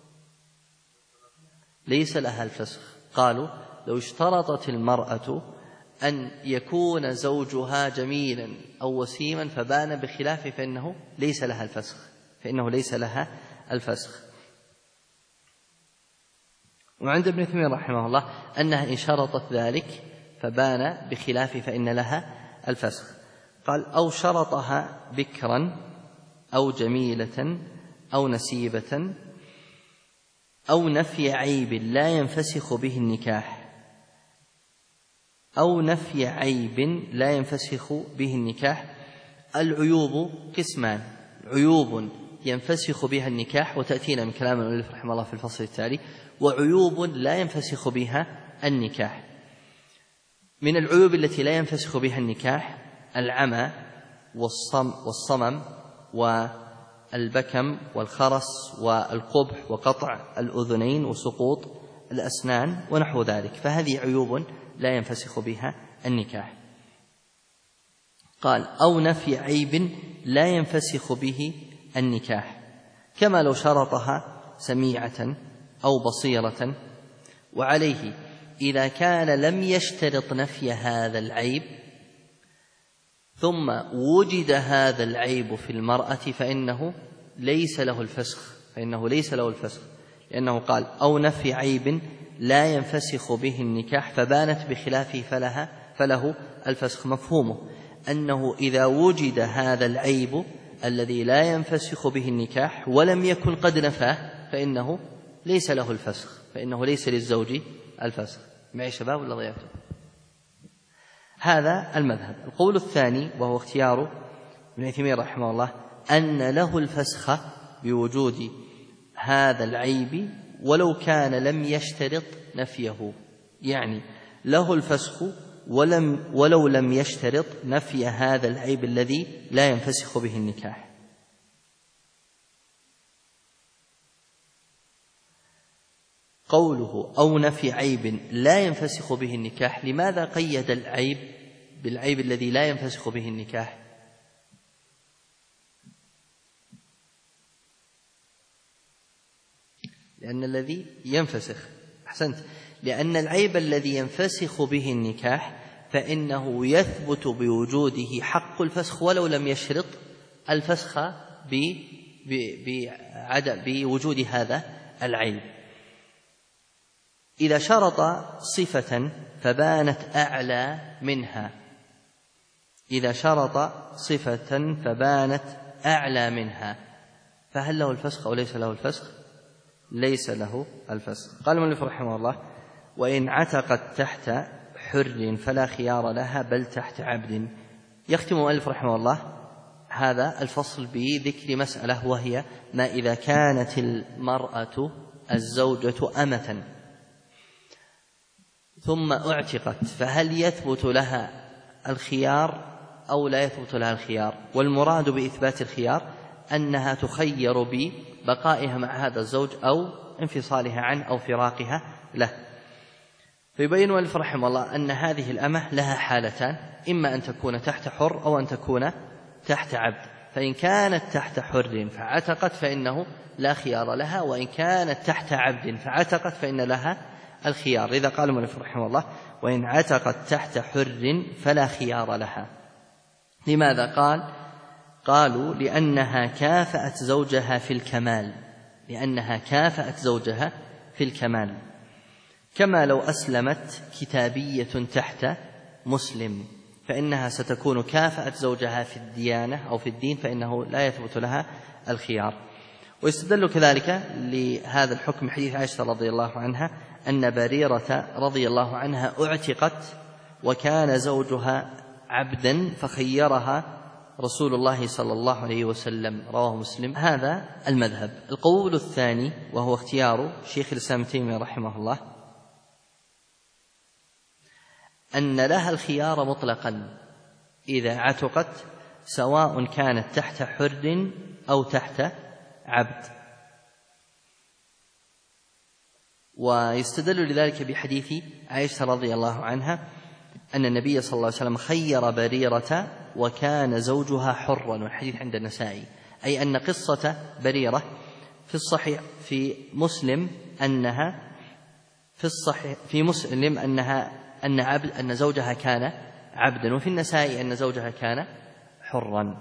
Speaker 1: ليس لها الفسخ. قالوا لو اشترطت المرأة أن يكون زوجها جميلا أو وسيما فبان بخلافه فإنه ليس لها الفسخ. وعند ابن تيمية رحمه الله أنها إن شرطت ذلك فبان بخلافه فإن لها الفسخ. قال أو شرطها بكرا أو جميلة أو نسيبة أو نفي عيب لا ينفسخ به النكاح. أو نفي عيب لا ينفسخ به النكاح. العيوب قسمان: عيوب ينفسخ بها النكاح وتأتينا من كلام المؤلف رحمه الله في الفصل التالي، وعيوب لا ينفسخ بها النكاح. من العيوب التي لا ينفسخ بها النكاح العمى والصمم والبكم والخرس والقبح وقطع الأذنين وسقوط الأسنان ونحو ذلك، فهذه عيوب لا ينفسخ بها النكاح. قال أو نفي عيب لا ينفسخ به النكاح، كما لو شرطها سميعة أو بصيرة. وعليه إذا كان لم يشترط نفي هذا العيب ثم وجد هذا العيب في المرأة فإنه ليس له الفسخ، لأنه قال أو نفي عيب لا ينفسخ به النكاح فبانت بخلافه فله الفسخ. مفهومه أنه إذا وجد هذا العيب الذي لا ينفسخ به النكاح ولم يكن قد نفاه فإنه ليس له الفسخ، فإنه ليس للزوج الفسخ. معي شباب ولا ضيعتم؟ هذا المذهب. القول الثاني وهو اختيار ابن تيمية رحمه الله أن له الفسخ بوجود هذا العيب ولو كان لم يشترط نفيه، يعني له الفسخ ولو لم يشترط نفي هذا العيب الذي لا ينفسخ به النكاح. قوله أو نفي عيب لا ينفسخ به النكاح، لماذا قيد العيب بالعيب الذي لا ينفسخ به النكاح؟ لأن الذي ينفسخ، أحسنت، لأن العيب الذي ينفسخ به النكاح فإنه يثبت بوجوده حق الفسخ ولو لم يشرط الفسخ بوجود هذا العيب. إذا شرط صفة فبانت أعلى منها فهل له الفسخ أو ليس له الفسخ؟ ليس له الفسخ. قال المؤلف رحمه الله وإن عتقت تحت حر فلا خيار لها بل تحت عبد. يختم المؤلف رحمه الله هذا الفصل بذكر مسألة، وهي ما إذا كانت المرأة الزوجة أمة ثم اعتقت فهل يثبت لها الخيار أو لا يثبت لها الخيار؟ والمراد بإثبات الخيار أنها تخير ببقائها مع هذا الزوج أو انفصالها عنه أو فراقها له. فيبين المؤلف رحمه الله أن هذه الأمة لها حالتان، إما أن تكون تحت حر أو أن تكون تحت عبد. فإن كانت تحت حر فعتقت فإنه لا خيار لها، وإن كانت تحت عبد فعتقت فإن لها الخيار. إذا قال المؤلف رحمه الله وإن عتقت تحت حر فلا خيار لها. لماذا؟ قالوا لأنها كافأت زوجها في الكمال، لأنها كافأت زوجها في الكمال، كما لو أسلمت كتابية تحت مسلم فإنها ستكون كافأت زوجها في الديانة أو في الدين، فإنه لا يثبت لها الخيار. ويستدل كذلك لهذا الحكم حديث عائشة رضي الله عنها أن بريرة رضي الله عنها اعتقت وكان زوجها عبدا فخيرها رسول الله صلى الله عليه وسلم، رواه مسلم. هذا المذهب. القول الثاني وهو اختيار شيخ الإسلام ابن تيمية رحمه الله أن لها الخيار مطلقا إذا عتقت، سواء كانت تحت حر أو تحت عبد. ويستدل لذلك بحديث عائشة رضي الله عنها أن النبي صلى الله عليه وسلم خير بريرة وكان زوجها حرا، والحديث عند النسائي، أي أن قصة بريرة في الصحيح في مسلم أنها في الصحيح في مسلم أن زوجها كان عبدا، وفي النسائي أن زوجها كان حرا.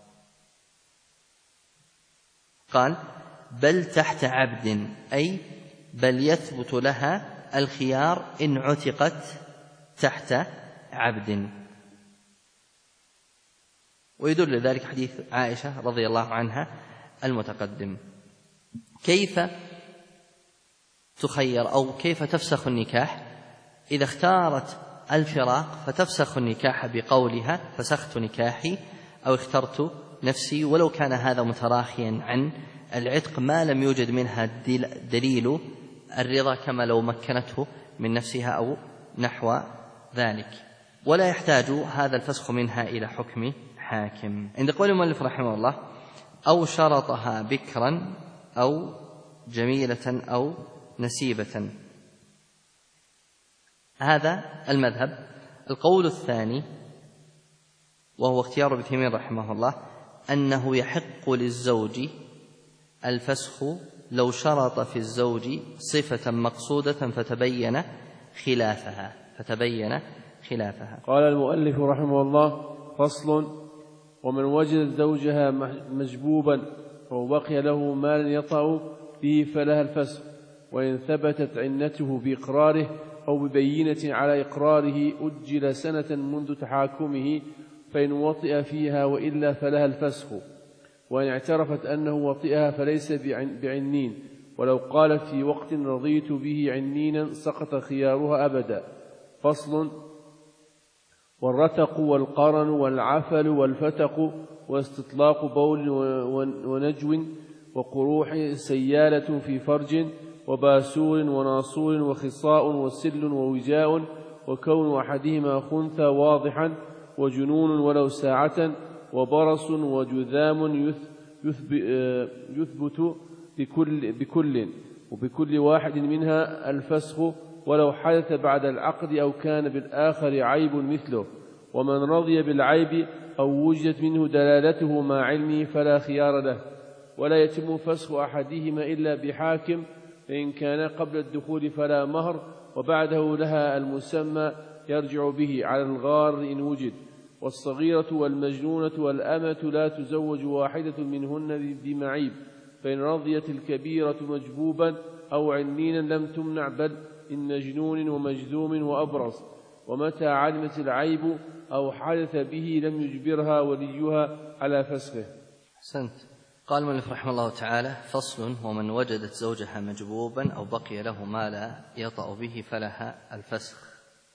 Speaker 1: قال بل تحت عبد، أي بل يثبت لها الخيار إن عتقت تحت عبد. ويدل ذلك حديث عائشة رضي الله عنها المتقدم. كيف تخير أو كيف تفسخ النكاح؟ إذا اختارت الفراق فتفسخ النكاح بقولها فسخت نكاحي أو اخترت نفسي، ولو كان هذا متراخيا عن العتق ما لم يوجد منها دليل الرضا، كما لو مكنته من نفسها أو نحو ذلك، ولا يحتاج هذا الفسخ منها إلى حكم حاكم. عند قول المؤلف رحمه الله أو شرطها بكرا أو جميلة أو نسيبة، هذا المذهب. القول الثاني وهو اختيار ابن تيمية رحمه الله أنه يحق للزوج الفسخ لو شرط في الزوج صفة مقصودة فتبين خلافها.
Speaker 3: قال المؤلف رحمه الله: فصل: ومن وجد زوجها مجبوبا أو بقي له مال يطأ به فلها الفسخ، وإن ثبتت عنته بإقراره أو ببينة على إقراره أجل سنة منذ تحاكمه، فإن وطئ فيها وإلا فلها الفسخ، وإن اعترفت أنه وطئها فليس بعنين، ولو قالت في وقت رضيت به عنينا سقط خيارها أبدا. فصل: والرتق والقرن والعفل والفتق واستطلاق بول ونجو وقروح سيالة في فرج وباسور وناصور وخصاء وسل ووجاء وكون أحدهما خنثى واضحا وجنون ولو ساعة وبرص وجذام يثبت وبكل واحد منها الفسخ ولو حدث بعد العقد أو كان بالآخر عيب مثله. ومن رضي بالعيب أو وجدت منه دلالته مع علمه فلا خيار له، ولا يتم فسخ أحدهما إلا بحاكم، فإن كان قبل الدخول فلا مهر، وبعده لها المسمى يرجع به على الغار إن وجد. والصغيرة والمجنونة والأمة لا تزوج واحدة منهن بمعيب، فإن رضيت الكبيرة مجبوبا أو عنينا لم تمنع، بل إن جنون ومجذوم وأبرص. ومتى علمت العيب أو حدث به لم يجبرها وليها على فسخه.
Speaker 1: أحسنت. قال المؤلف رحمه الله تعالى: فصل: ومن وجدت زوجها مجبوبا أو بقي له ما لا يطأ به فلها الفسخ.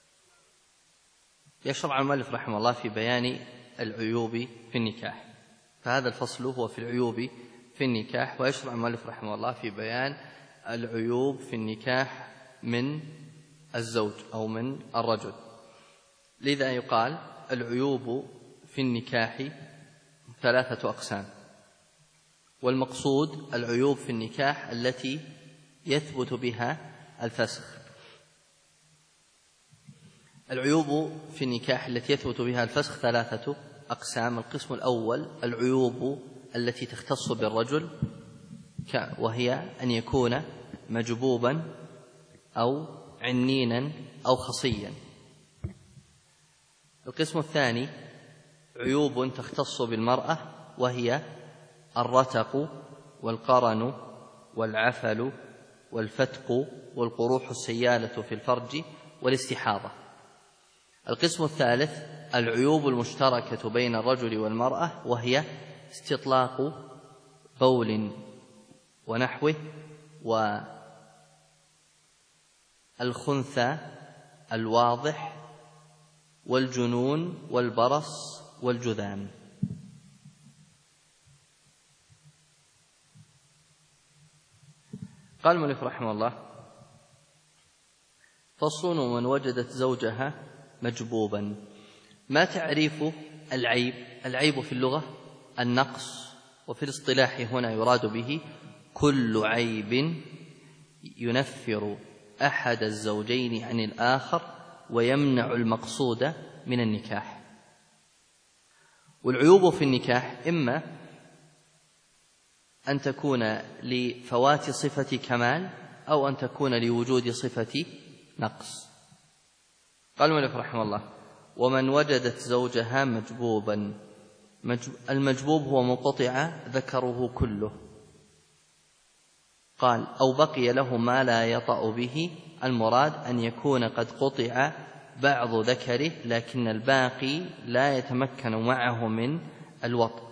Speaker 1: يشرع المؤلف رحمه الله في بيان العيوب في النكاح، فهذا الفصل هو في العيوب في النكاح. ويشرع المؤلف رحمه الله في بيان العيوب في النكاح من الزوج أو من الرجل. لذا يقال العيوب في النكاح 3 أقسام، والمقصود العيوب في النكاح التي يثبت بها الفسخ. العيوب في النكاح التي يثبت بها الفسخ 3 أقسام. القسم الأول العيوب التي تختص بالرجل، وهي أن يكون مجبوبا أو عنينا أو خصيا. القسم الثاني عيوب تختص بالمرأة، وهي الرتق والقرن والعفل والفتق والقروح السيالة في الفرج والاستحاضة. القسم الثالث العيوب المشتركة بين الرجل والمرأة، وهي استطلاق بول ونحوه، والخنثى الواضح، والجنون والبرص والجذام. قال المؤلف رحمه الله: فصل: ومن وجدت زوجها مجبوبا. ما تعريف العيب؟ العيب في اللغة النقص، وفي الاصطلاح هنا يراد به كل عيب ينفر أحد الزوجين عن الآخر ويمنع المقصود من النكاح. والعيوب في النكاح إما أن تكون لفوات صفة كمال، أو أن تكون لوجود صفة نقص. قال المؤلف رحمه الله: ومن وجدت زوجها مجبوبا. المجبوب هو منقطع ذكره كله. قال: أو بقي له ما لا يطأ به. المراد أن يكون قد قطع بعض ذكره، لكن الباقي لا يتمكن معه من الوطء.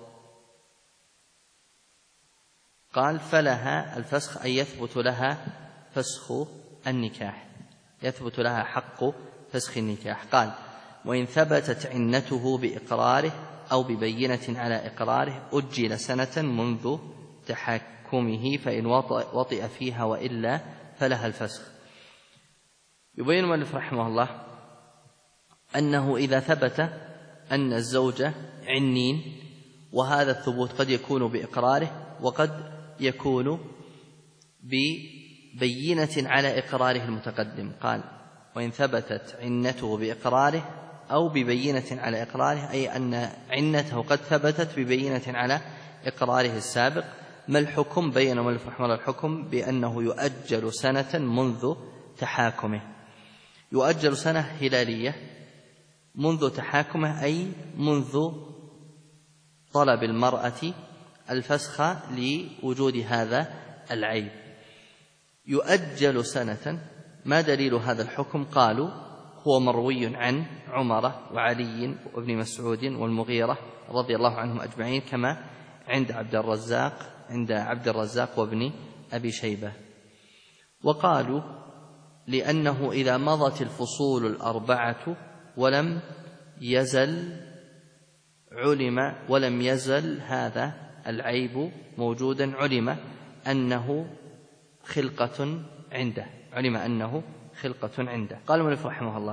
Speaker 1: قال: فلها الفسخ، أي يثبت لها فسخ النكاح، يثبت لها حق فسخ النكاح. قال: وإن ثبتت عنته بإقراره أو ببينة على إقراره أجل سنة منذ تحكمه، فإن وطئ فيها وإلا فلها الفسخ. يبين المؤلف رحمه الله أنه إذا ثبت أن الزوجة عنين، وهذا الثبوت قد يكون بإقراره وقد يكون ببينة على إقراره المتقدم. قال: وإن ثبتت عنته بإقراره أو ببينة على إقراره، أي أن عنته قد ثبتت ببينة على إقراره السابق. ما الحكم؟ بين المؤلف رحمه الله الحكم بأنه يؤجل سنة منذ تحاكمه. يؤجل سنة هلالية منذ تحاكمه، أي منذ طلب المرأة الفسخ لوجود هذا العيب. يؤجل سنة. ما دليل هذا الحكم؟ قالوا: هو مروي عن عمر وعلي وابن مسعود والمغيرة رضي الله عنهم أجمعين، كما عند عبد الرزاق وابن أبي شيبة. وقالوا: لأنه إذا مضت الفصول 4 ولم يزل هذا العيب موجودا، علم أنه خلقة عنده. قال المؤلف رحمه الله: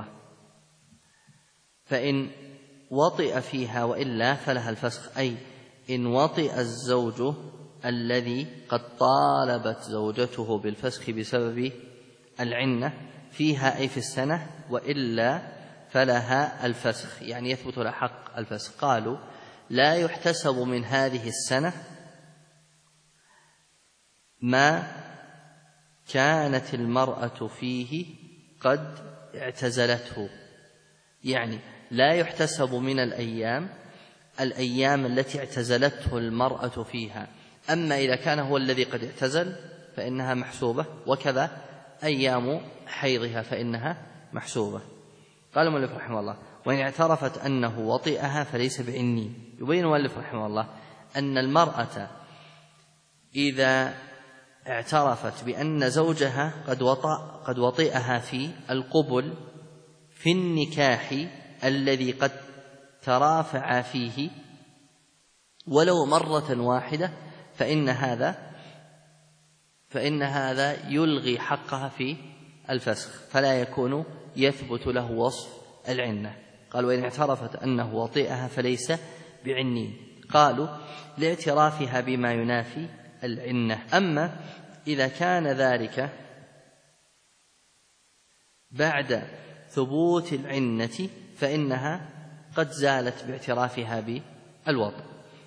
Speaker 1: فإن وطئ فيها وإلا فلها الفسخ، أي إن وطئ الزوج الذي قد طالبت زوجته بالفسخ بسبب العنة فيها، أي في السنة، وإلا فلها الفسخ، يعني يثبت لها حق الفسخ. قالوا: لا يحتسب من هذه السنة ما كانت المرأة فيه قد اعتزلته، يعني لا يحتسب من الأيام التي اعتزلته المرأة فيها. أما إذا كان هو الذي قد اعتزل فإنها محسوبة، وكذا أيام حيضها فإنها محسوبة. قال المؤلف رحمه الله: وإن اعترفت أنه وطئها فليس بعني. يبين المؤلف رحمه الله أن المرأة إذا اعترفت بأن زوجها قد وطئها في القبل في النكاح الذي قد ترافع فيه ولو مرة واحدة، فإن هذا يلغي حقها في الفسخ، فلا يكون يثبت له وصف العنة. قال: وإن اعترفت أنه وطئها فليس بعني. قالوا: لاعترافها بما ينافي العنة. أما إذا كان ذلك بعد ثبوت العنة فإنها قد زالت باعترافها بالوضع.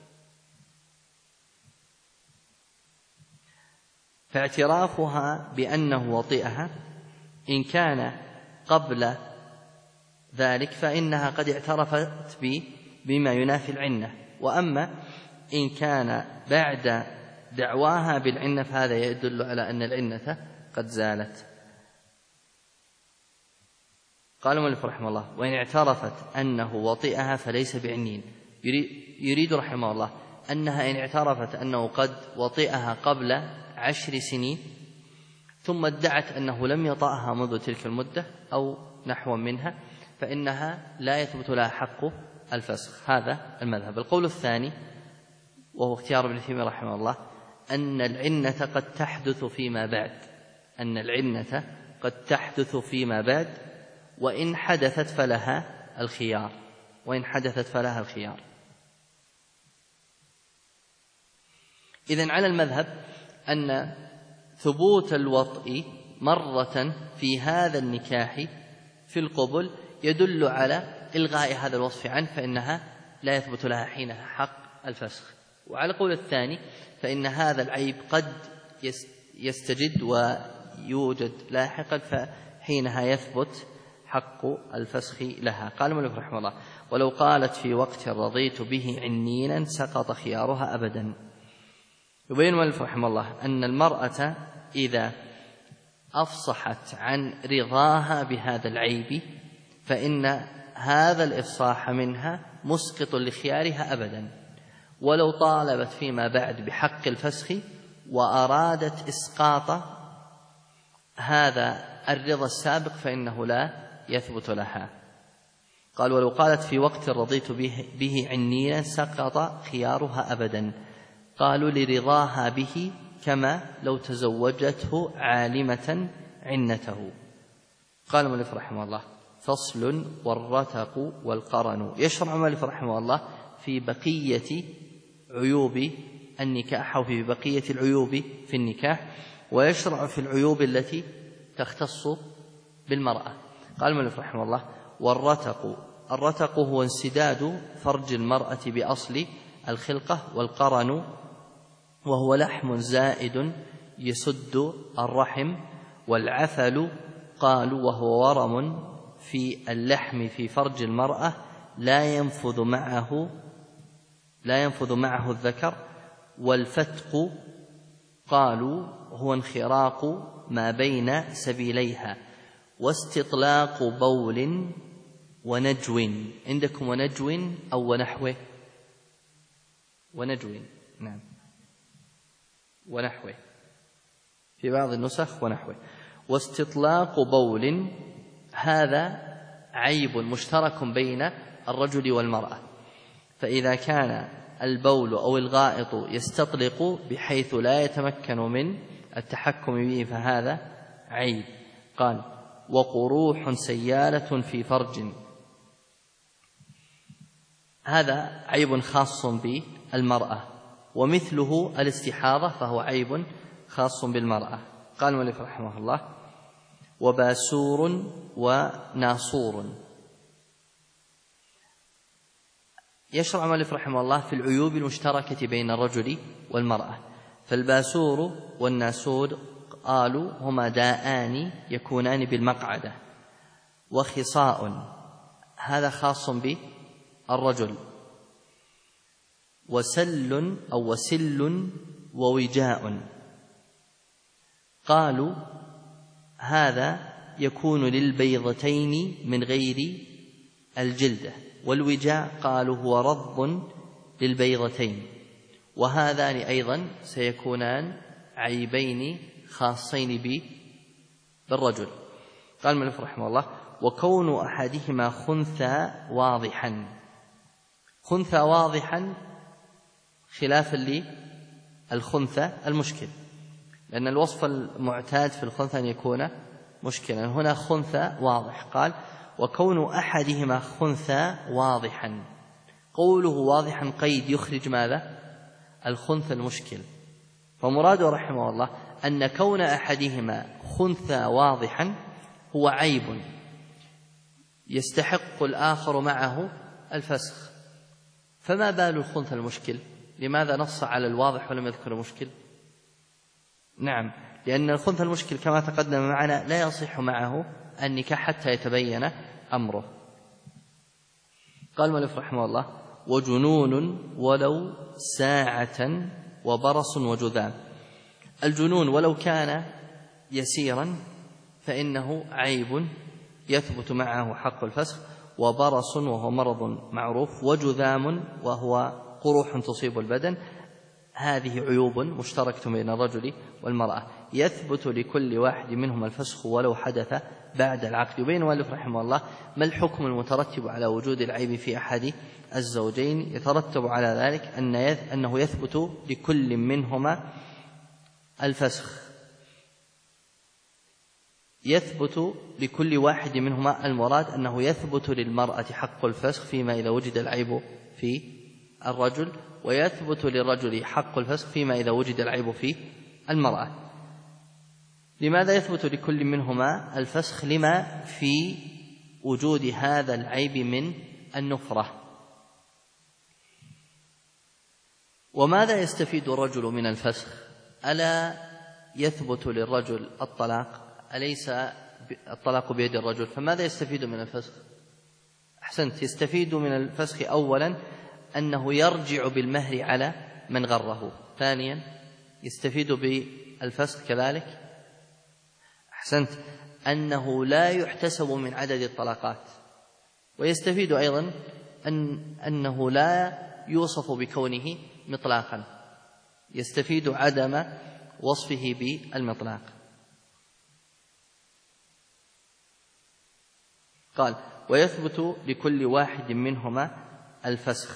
Speaker 1: فاعترافها بأنه وطئها إن كان قبل ذلك فإنها قد اعترفت بما ينافي العنة، وأما إن كان بعد دعواها بالعنة فهذا يدل على أن العنة قد زالت. قال المؤلف رحمه الله: وإن اعترفت أنه وطئها فليس بعنين. يريد رحمه الله أنها إن اعترفت أنه قد وطئها قبل 10 سنين ثم ادعت أنه لم يطأها منذ تلك المدة أو نحو منها فإنها لا يثبت لها حق الفسخ. هذا المذهب. القول الثاني وهو اختيار ابن تيمية رحمه الله أن العنة قد تحدث فيما بعد، أن العنة قد تحدث فيما بعد وإن حدثت فلها الخيار، وإن حدثت فلها الخيار. إذن على المذهب أن ثبوت الوطء مرة في هذا النكاح في القبل يدل على إلغاء هذا الوصف عنه، فإنها لا يثبت لها حينها حق الفسخ. وعلى القول الثاني فإن هذا العيب قد يستجد ويوجد لاحقا فحينها يثبت حق الفسخ لها. قال المؤلف رحمه الله: ولو قالت في وقت رضيت به عنينا سقط خيارها أبدا. يبين المؤلف رحمه الله أن المرأة إذا أفصحت عن رضاها بهذا العيب فإن هذا الإفصاح منها مسقط لخيارها أبدا، ولو طالبت فيما بعد بحق الفسخ وأرادت إسقاط هذا الرضا السابق فإنه لا يثبت لها. قال: ولو قالت في وقت رضيت به عنينا سقط خيارها أبدا. قالوا: لرضاها به كما لو تزوجته عالمة عنته. قال المؤلف رحمه الله: فصل: والرتق والقرن. يشرع المؤلف رحمه الله في بقية عيوب النكاح أو في بقية العيوب في النكاح، ويشرع في العيوب التي تختص بالمرأة. قال المؤلف رحمه الله: والرتق. الرتق هو انسداد فرج المرأة بأصل الخلقة، والقرن وهو لحم زائد يسد الرحم، والعفل قالوا وهو ورم في اللحم في فرج المرأة لا ينفذ معه الذكر، والفتق قالوا هو انخراق ما بين سبيليها، واستطلاق بول ونجو. عندكم ونجو أو ونحوه؟ ونجو، نعم، ونحوه في بعض النسخ ونحوه. واستطلاق بول هذا عيب مشترك بين الرجل والمرأة، فإذا كان البول أو الغائط يستطلق بحيث لا يتمكن من التحكم به فهذا عيب. قال: وقروح سيالة في فرج. هذا عيب خاص بالمرأة، ومثله الاستحاضة فهو عيب خاص بالمرأة. قال المؤلف رحمه الله: وباسور وناصور. يشرع المؤلف رحمه الله في العيوب المشتركة بين الرجل والمرأة. فالباسور والناسور قالوا هما داءان يكونان بالمقعدة، وخصاء هذا خاص بالرجل، وسل أو وسل ووجاء قالوا هذا يكون للبيضتين من غير الجلدة، والوجاء قالوا هو رض للبيضتين، وهذان أيضا سيكونان عيبين خاصين بالرجل. قال المؤلف رحمه الله: وكون أحدهما خنثى واضحا. خنثى واضحا خلافا للخنثى المشكل، لأن الوصف المعتاد في الخنثى أن يكون مشكلا، هنا خنثى واضح. قال: وكون أحدهما خنثى واضحا. قوله واضحا قيد يخرج ماذا؟ الخنثى المشكل. فمراده رحمه الله أن كون أحدهما خنثى واضحا هو عيب يستحق الآخر معه الفسخ، فما بال الخنثى المشكل؟ لماذا نص على الواضح ولم يذكر المشكل؟ نعم، لأن الخنثى المشكل كما تقدم معنا لا يصح معه النكاح حتى يتبين أمره. قال المؤلف رحمه الله: وجنون ولو ساعة وبرص وجذام. الجنون ولو كان يسيرا فإنه عيب يثبت معه حق الفسخ، وبرص وهو مرض معروف، وجذام وهو قروح تصيب البدن، هذه عيوب مشتركة بين الرجل والمرأة يثبت لكل واحد منهم الفسخ ولو حدث بعد العقد. يبين المؤلف رحمه الله ما الحكم المترتب على وجود العيب في أحد الزوجين. يترتب على ذلك أنه يثبت لكل منهما الفسخ، يثبت لكل واحد منهما، المراد أنه يثبت للمرأة حق الفسخ فيما إذا وجد العيب في الرجل، ويثبت للرجل حق الفسخ فيما إذا وجد العيب في المرأة. لماذا يثبت لكل منهما الفسخ؟ لما في وجود هذا العيب من النفرة. وماذا يستفيد الرجل من الفسخ؟ ألا يثبت للرجل الطلاق؟ أليس الطلاق بيد الرجل؟ فماذا يستفيد من الفسخ؟ أحسنت، يستفيد من الفسخ أولا أنه يرجع بالمهر على من غره. ثانيا يستفيد بالفسخ كذلك أحسنت أنه لا يحتسب من عدد الطلاقات. ويستفيد أيضا أنه لا يوصف بكونه مطلاقا، يستفيد عدم وصفه بالمطلاق. قال: ويثبت لكل واحد منهما الفسخ.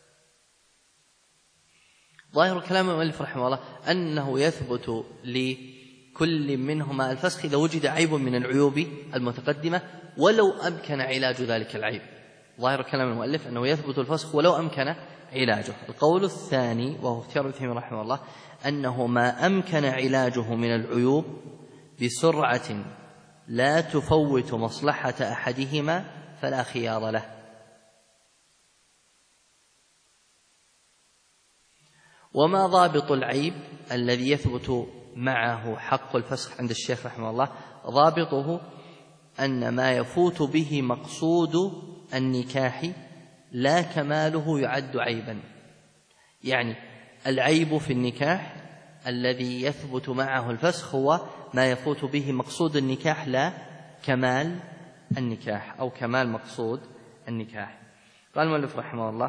Speaker 1: ظاهر كلام المؤلف رحمه الله أنه يثبت لكل منهما الفسخ إذا وجد عيب من العيوب المتقدمة ولو أمكن علاج ذلك العيب. ظاهر كلام المؤلف أنه يثبت الفسخ ولو أمكن علاجه. القول الثاني وهو اختيار ابن تيمية رحمه الله أنه ما أمكن علاجه من العيوب بسرعة لا تفوت مصلحة أحدهما فلا خيار له. وما ضابط العيب الذي يثبت معه حق الفسخ عند الشيخ رحمه الله؟ ضابطه أن ما يفوت به مقصود النكاح لا كماله يعد عيبا. يعني العيب في النكاح الذي يثبت معه الفسخ هو ما يفوت به مقصود النكاح لا كمال النكاح أو كمال مقصود النكاح. قال المؤلف رحمه الله: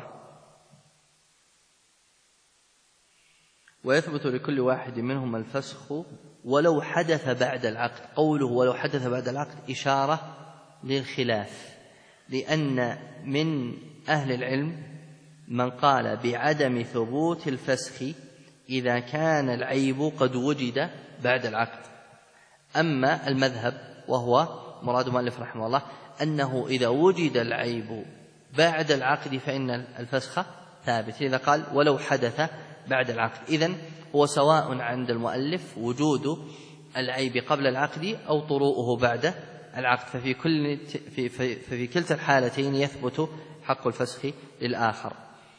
Speaker 1: ويثبت لكل واحد منهم الفسخ ولو حدث بعد العقد. قوله ولو حدث بعد العقد إشارة للخلاف، لأن من أهل العلم من قال بعدم ثبوت الفسخ إذا كان العيب قد وجد بعد العقد. أما المذهب وهو مراد مؤلف رحمه الله أنه إذا وجد العيب بعد العقد فإن الفسخ ثابت، إذا قال ولو حدث بعد العقد. إذن هو سواء عند المؤلف وجود العيب قبل العقد أو طروؤه بعد العقد، ففي كلتا الحالتين يثبت حق الفسخ للآخر.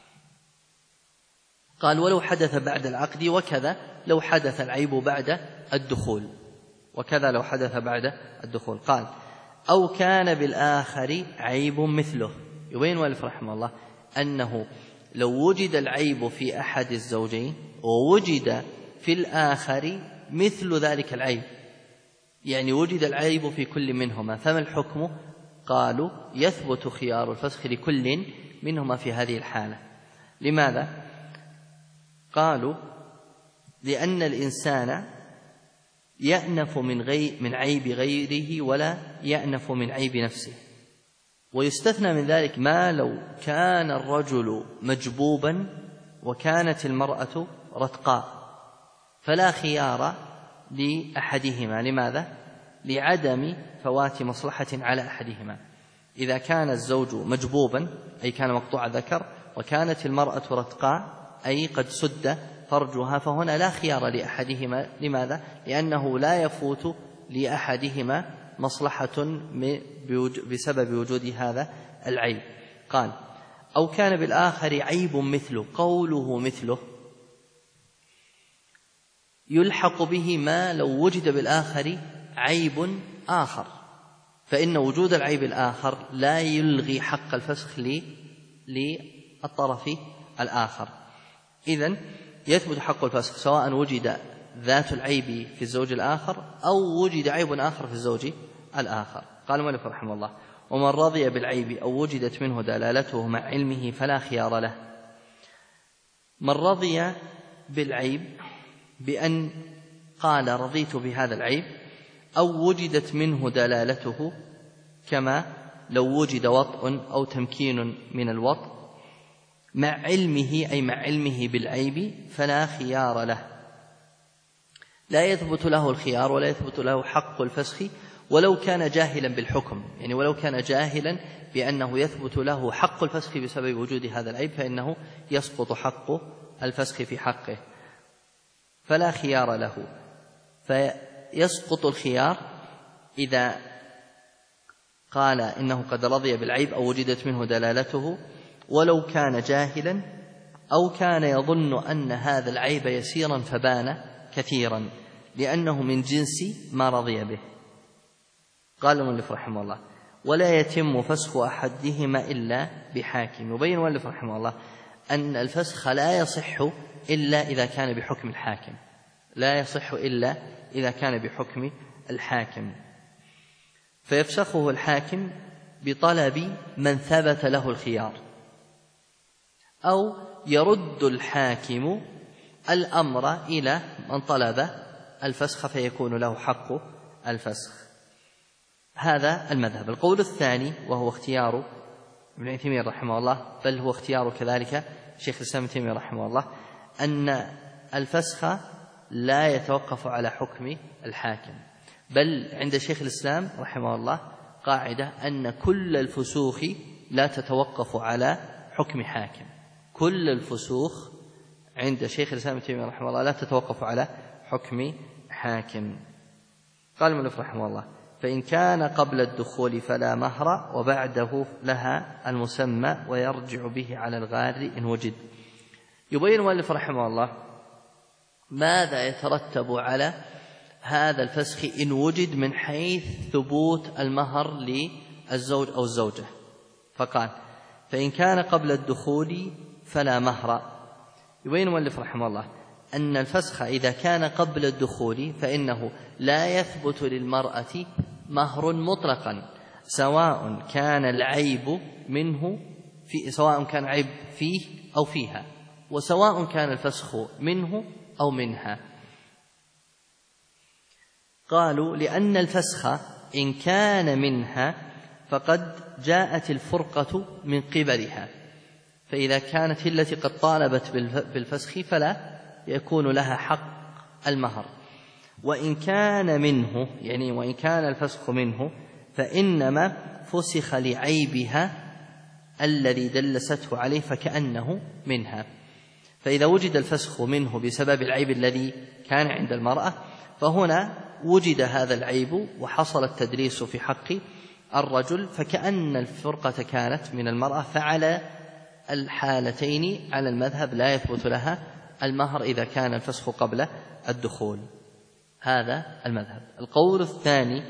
Speaker 1: قال ولو حدث بعد العقد، وكذا لو حدث العيب بعد الدخول، وكذا لو حدث بعد الدخول. قال أو كان بالآخر عيب مثله. يبين المؤلف رحمه الله أنه لو وجد العيب في أحد الزوجين ووجد في الآخر مثل ذلك العيب، يعني وجد العيب في كل منهما، فما الحكم؟ قالوا يثبت خيار الفسخ لكل منهما في هذه الحالة. لماذا؟ قالوا لأن الإنسان يأنف من عيب غيره ولا يأنف من عيب نفسه. ويستثنى من ذلك ما لو كان الرجل مجبوبا وكانت المرأة رتقاء، فلا خيار لأحدهما. لماذا؟ لعدم فوات مصلحة على أحدهما. إذا كان الزوج مجبوبا أي كان مقطوع ذكر، وكانت المرأة رتقاء أي قد سد فرجها، فهنا لا خيار لأحدهما. لماذا؟ لأنه لا يفوت لأحدهما مصلحة بسبب وجود هذا العيب. قال: أو كان بالآخر عيب مثله. قوله مثله يلحق به ما لو وجد بالآخر عيب آخر، فإن وجود العيب الآخر لا يلغي حق الفسخ للطرف الآخر. إذن يثبت حق الفسخ سواء وجد ذات العيب في الزوج الآخر أو وجد عيب آخر في الزوج الآخر. قال المؤلف رحمه الله: ومن رضي بالعيب أو وجدت منه دلالته مع علمه فلا خيار له. من رضي بالعيب بأن قال رضيت بهذا العيب أو وجدت منه دلالته، كما لو وجد وطء أو تمكين من الوطء، مع علمه أي مع علمه بالعيب، فلا خيار له. لا يثبت له الخيار ولا يثبت له حق الفسخ ولو كان جاهلا بالحكم، يعني ولو كان جاهلا بأنه يثبت له حق الفسخ بسبب وجود هذا العيب فإنه يسقط حق الفسخ في حقه، فلا خيار له. فيسقط الخيار إذا قال إنه قد رضي بالعيب أو وجدت منه دلالته ولو كان جاهلا أو كان يظن أن هذا العيب يسيرا فبان كثيرا، لأنه من جنس ما رضي به. قال المؤلف رحمه الله: ولا يتم فسخ أحدهما إلا بحاكم. يبين المؤلف رحمه الله أن الفسخ لا يصح إلا إذا كان بحكم الحاكم، لا يصح إلا إذا كان بحكم الحاكم، فيفسخه الحاكم بطلب من ثبت له الخيار، أو يرد الحاكم الأمر إلى من طلب الفسخ فيكون له حق الفسخ. هذا المذهب. القول الثاني وهو اختيار ابن عثيمين رحمه الله، بل هو اختيار كذلك شيخ الإسلام ابن تيمية رحمه الله، أن الفسخ لا يتوقف على حكم الحاكم، بل عند شيخ الإسلام رحمه الله قاعدة أن كل الفسوخ لا تتوقف على حكم حاكم. كل الفسوخ عند شيخ الإسلام ابن تيمية رحمه الله لا تتوقف على حكم حاكم. قال المؤلف رحمه الله: فإن كان قبل الدخول فلا مهر، وبعده لها المسمى، ويرجع به على الغار إن وجد. يبين المؤلف رحمه الله ماذا يترتب على هذا الفسخ إن وجد من حيث ثبوت المهر للزوج أو الزوجة. فقال: فإن كان قبل الدخول فلا مهر. يبين المؤلف رحمه الله أن الفسخ إذا كان قبل الدخول فإنه لا يثبت للمرأة مهر مطلقا، سواء كان العيب منه سواء كان عيب فيه أو فيها، وسواء كان الفسخ منه أو منها. قالوا: لأن الفسخ إن كان منها فقد جاءت الفرقة من قبلها، فإذا كانت التي قد طالبت بالفسخ فلا يكون لها حق المهر. وإن كان منه، يعني وإن كان الفسخ منه، فإنما فسخ لعيبها الذي دلسته عليه فكأنه منها. فإذا وجد الفسخ منه بسبب العيب الذي كان عند المرأة، فهنا وجد هذا العيب وحصل التدليس في حق الرجل، فكأن الفرقة كانت من المرأة. فعلى الحالتين على المذهب لا يثبت لها المهر إذا كان الفسخ قبل الدخول. هذا المذهب. القول الثاني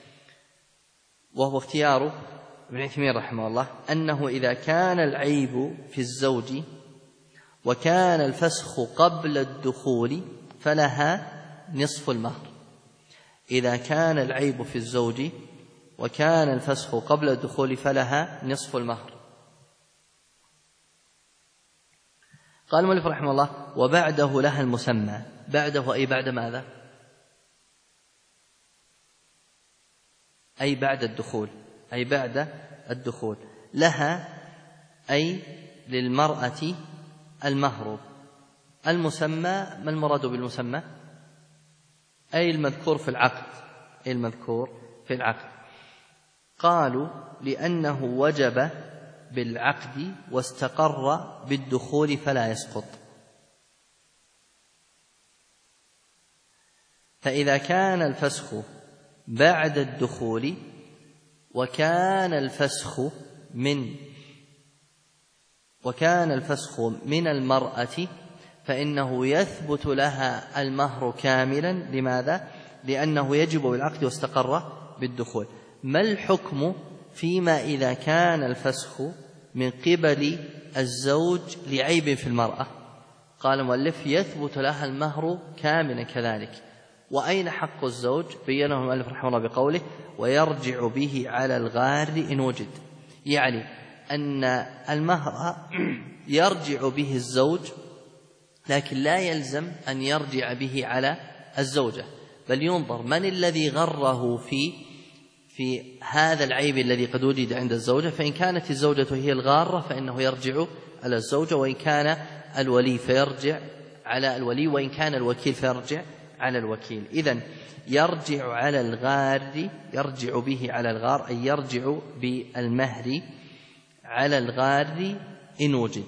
Speaker 1: وهو اختيار ابن عثيمين رحمه الله أنه إذا كان العيب في الزوج وكان الفسخ قبل الدخول فلها نصف المهر. إذا كان العيب في الزوج وكان الفسخ قبل الدخول فلها نصف المهر. قال المؤلف رحمه الله: وبعده لها المسمى. بعده أي بعد ماذا؟ أي بعد الدخول، أي بعد الدخول. لها أي للمرأة المهر. المسمى، ما المراد بالمسمى؟ أي المذكور في العقد، أي المذكور في العقد. قالوا: لأنه وجب بالعقد واستقر بالدخول فلا يسقط. فإذا كان الفسخ بعد الدخول وكان الفسخ من المرأة فإنه يثبت لها المهر كاملا. لماذا؟ لأنه يجب بالعقد واستقر بالدخول. ما الحكم فيما إذا كان الفسخ من قبل الزوج لعيب في المرأة؟ قال المؤلف يثبت لها المهر كاملا كذلك. وأين حق الزوج؟ بينه المؤلف رحمه الله بقوله ويرجع به على الغار إن وجد، يعني أن المهر يرجع به الزوج، لكن لا يلزم أن يرجع به على الزوجة، بل ينظر من الذي غره في هذا العيب الذي قد وجد عند الزوجة. فإن كانت الزوجة هي الغارة فإنه يرجع على الزوجة، وإن كان الولي فيرجع على الولي، وإن كان الوكيل فيرجع على الوكيل. إذن يرجع على الغار، يرجع به على الغار، أي يرجع بالمهر على الغار إن وجد.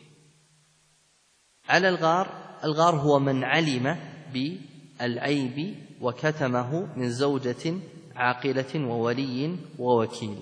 Speaker 1: على الغار هو من علم بالعيب وكتمه من زوجة عاقلة وولي ووكيل.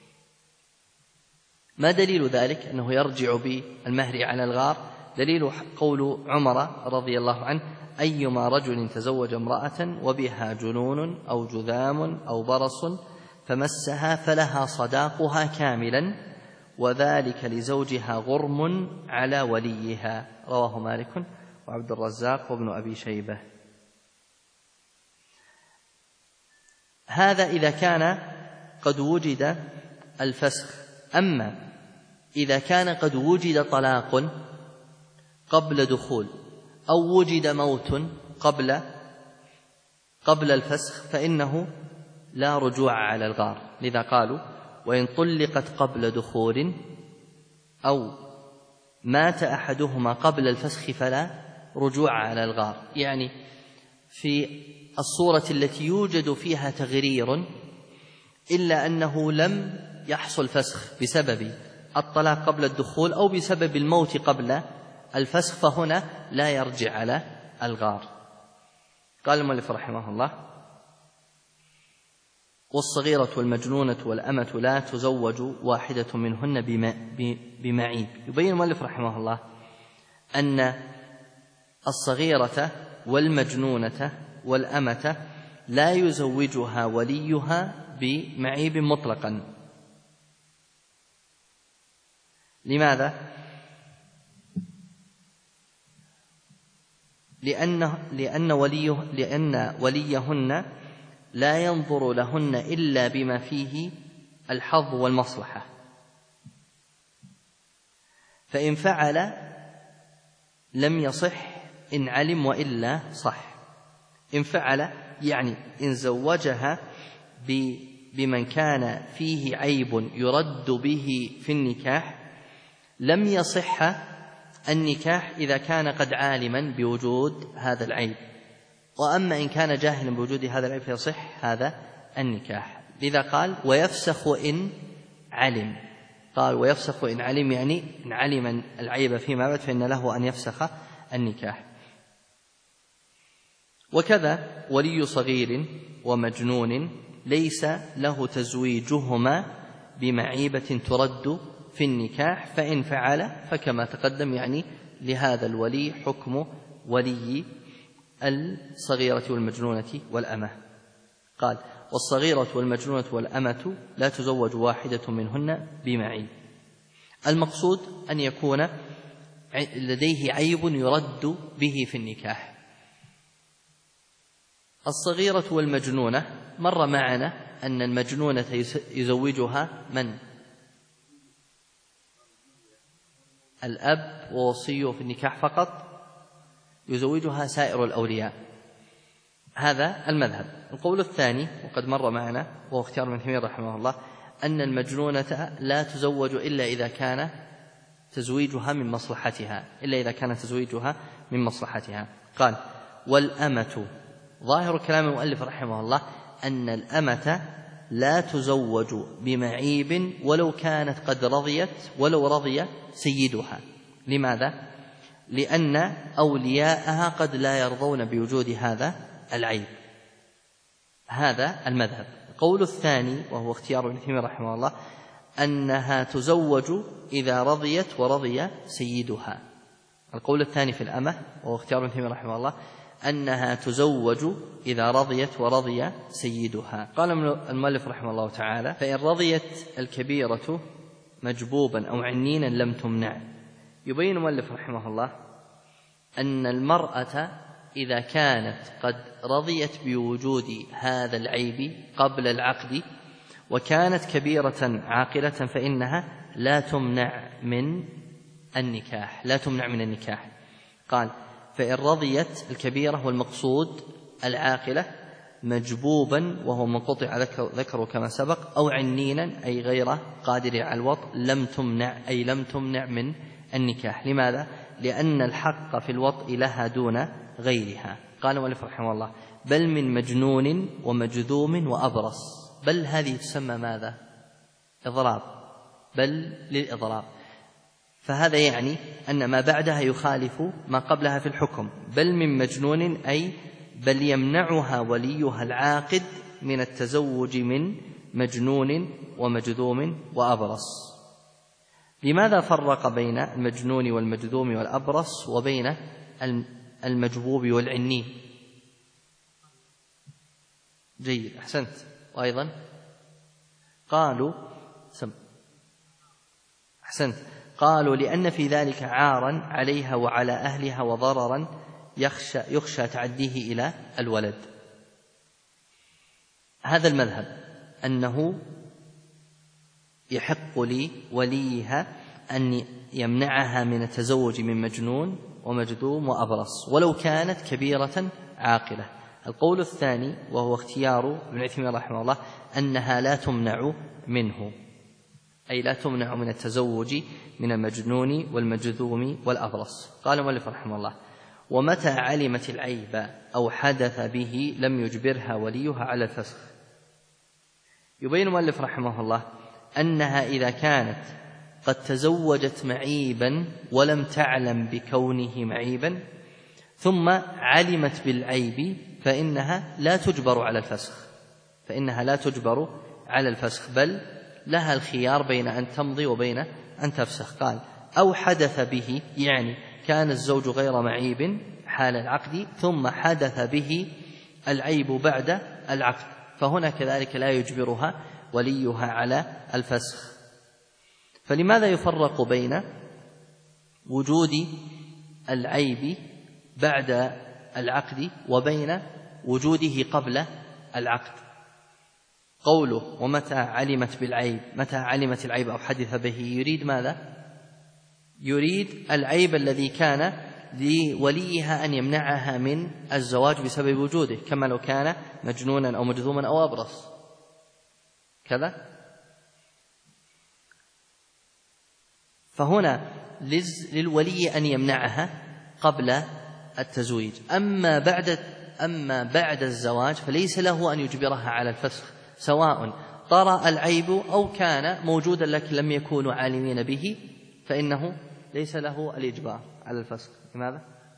Speaker 1: ما دليل ذلك أنه يرجع بالمهر على الغار؟ دليل قول عمر رضي الله عنه أيما رجل تزوج امرأة وبها جنون أو جذام أو برص فمسها فلها صداقها كاملا، وذلك لزوجها غرم على وليها. رواه مالك وعبد الرزاق وابن أبي شيبة. هذا إذا كان قد وجد الفسخ. أما إذا كان قد وجد طلاق قبل دخول أو وجد موت قبل الفسخ فإنه لا رجوع على الغار. لذا قالوا وإن طلقت قبل دخول أو مات أحدهما قبل الفسخ فلا رجوع على الغار. يعني في الصورة التي يوجد فيها تغرير إلا أنه لم يحصل فسخ بسبب الطلاق قبل الدخول أو بسبب الموت قبل الفسخ، فهنا لا يرجع على الغار. قال المؤلف رحمه الله والصغيرة والمجنونة والأمة لا تزوج واحدة منهن بمعيب. يبين المؤلف رحمه الله أن الصغيرة والمجنونة والأمة لا يزوجها وليها بمعيب مطلقا. لماذا؟ لأن وليهن لا ينظر لهن إلا بما فيه الحظ والمصلحة، فإن فعل لم يصح إن علم وإلا صح. إن فعل يعني إن زوجها بمن كان فيه عيب يرد به في النكاح لم يصح النكاح إذا كان قد عالما بوجود هذا العيب، وأما إن كان جاهلا بوجود هذا العيب فيصح هذا النكاح. لذا قال ويفسخ إن علم. قال ويفسخ إن علم، يعني إن علم العيب فيما بعد فإن له أن يفسخ النكاح. وكذا ولي صغير ومجنون ليس له تزويجهما بمعيبة ترد في النكاح، فإن فعل فكما تقدم يعني لهذا الولي حكم ولي الصغيرة والمجنونة والأمة. قال والصغيرة والمجنونة والأمة لا تزوج واحدة منهن بمعيب. المقصود أن يكون لديه عيب يرد به في النكاح. الصغيرة والمجنونة مر معنا أن المجنونة يزوجها من؟ الأب ووصيه في النكاح فقط، يزوجها سائر الأولياء. هذا المذهب. القول الثاني وقد مر معنا وهو اختيار ابن تيمية رحمه الله أن المجنونة لا تزوج إلا إذا كان تزويجها من مصلحتها، قال والأمة. ظاهر كلام المؤلف رحمه الله أن الأمة لا تزوج بمعيب ولو كانت قد ولو رضي سيدها. لماذا؟ لأن أولياءها قد لا يرضون بوجود هذا العيب. هذا المذهب. القول الثاني وهو اختيار ابن تيمية رحمه الله أنها تزوج إذا رضيت ورضي سيدها. القول الثاني في الأمة وهو اختيار ابن تيمية رحمه الله أنها تزوج إذا رضيت ورضي سيدها. قال المؤلف رحمه الله تعالى: فإن رضيت الكبيرة مجبوبا أو عنينا لم تمنع. يبين المؤلف رحمه الله أن المرأة إذا كانت قد رضيت بوجود هذا العيب قبل العقد وكانت كبيرة عاقلة فإنها لا تمنع من النكاح. قال: فإن رضيت الكبيرة والمقصود العاقلة مجبوبا وهو منقطع ذكره كما سبق أو عنينا أي غير قادر على الوطء لم تمنع من النكاح. لماذا؟ لأن الحق في الوطء لها دون غيرها. قال المؤلف رحمه الله: بل من مجنون ومجذوم وأبرص. بل هذه تسمى ماذا؟ إضراب، بل للإضراب. فهذا يعني أن ما بعدها يخالف ما قبلها في الحكم. بل من مجنون أي بل يمنعها وليها العاقد من التزوج من مجنون ومجذوم وأبرص. لماذا فرق بين المجنون والمجذوم والأبرص وبين المجبوب والعني؟ جيد، أحسنت. وأيضا قالوا لأن في ذلك عارا عليها وعلى أهلها وضررا يخشى تعديه إلى الولد. هذا المذهب أنه يحق لوليها أن يمنعها من التزوج من مجنون ومجذوم وأبرص ولو كانت كبيرة عاقلة. القول الثاني وهو اختيار ابن تيمية رحمه الله أنها لا تمنع منه، أي لا تمنع من التزوج من المجنون والمجذوم والأبرص. قال المؤلف رحمه الله: ومتى علمت العيب أو حدث به لم يجبرها وليها على الفسخ. يبين المؤلف رحمه الله أنها إذا كانت قد تزوجت معيبا ولم تعلم بكونه معيبا ثم علمت بالعيب فإنها لا تجبر على الفسخ، بل لها الخيار بين أن تمضي وبين أن تفسخ. قال: أو حدث به، يعني كان الزوج غير معيب حال العقد ثم حدث به العيب بعد العقد، فهنا كذلك لا يجبرها وليها على الفسخ. فلماذا يفرق بين وجود العيب بعد العقد وبين وجوده قبل العقد؟ قوله ومتى علمت بالعيب، متى علمت العيب أو حدث به، يريد ماذا؟ يريد العيب الذي كان لوليها أن يمنعها من الزواج بسبب وجوده، كما لو كان مجنونا أو مجذوما أو أبرص كذا. فهنا للولي أن يمنعها قبل التزويج. أما بعد الزواج فليس له أن يجبرها على الفسخ، سواء طرأ العيب أو كان موجودا لكن لم يكونوا عالمين به، فإنه ليس له الإجبار على الفسخ. لماذا؟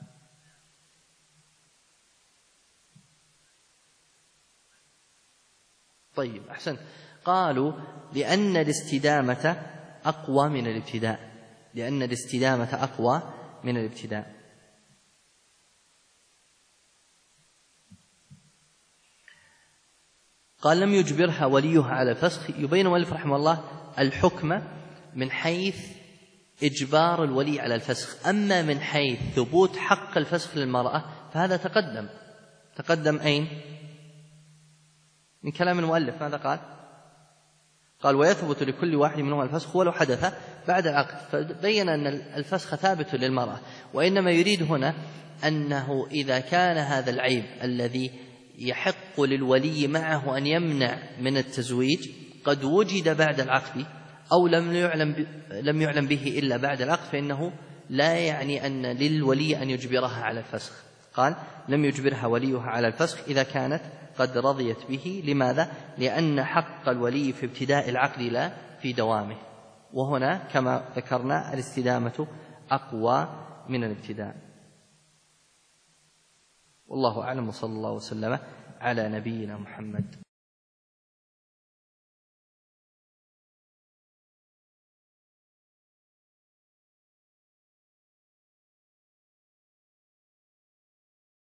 Speaker 1: طيب، أحسنت. قالوا لأن الاستدامة أقوى من الابتداء. قال: لم يجبرها وليها على الفسخ. يبين المؤلف رحمه الله الحكم من حيث إجبار الولي على الفسخ، أما من حيث ثبوت حق الفسخ للمرأة فهذا تقدم أين؟ من كلام المؤلف. ماذا قال ويثبت لكل واحد منهما الفسخ ولو حدث بعد العقد، فبين أن الفسخ ثابت للمرأة، وإنما يريد هنا أنه إذا كان هذا العيب الذي يحق للولي معه أن يمنع من التزويج قد وجد بعد العقد أو لم يعلم به إلا بعد العقد، فإنه لا يعني أن للولي أن يجبرها على الفسخ. قال: لم يجبرها وليها على الفسخ إذا كانت قد رضيت به. لماذا؟ لأن حق الولي في ابتداء العقد لا في دوامه، وهنا كما ذكرنا الاستدامة أقوى من الابتداء. والله أعلم، وصلى الله وسلم على نبينا محمد.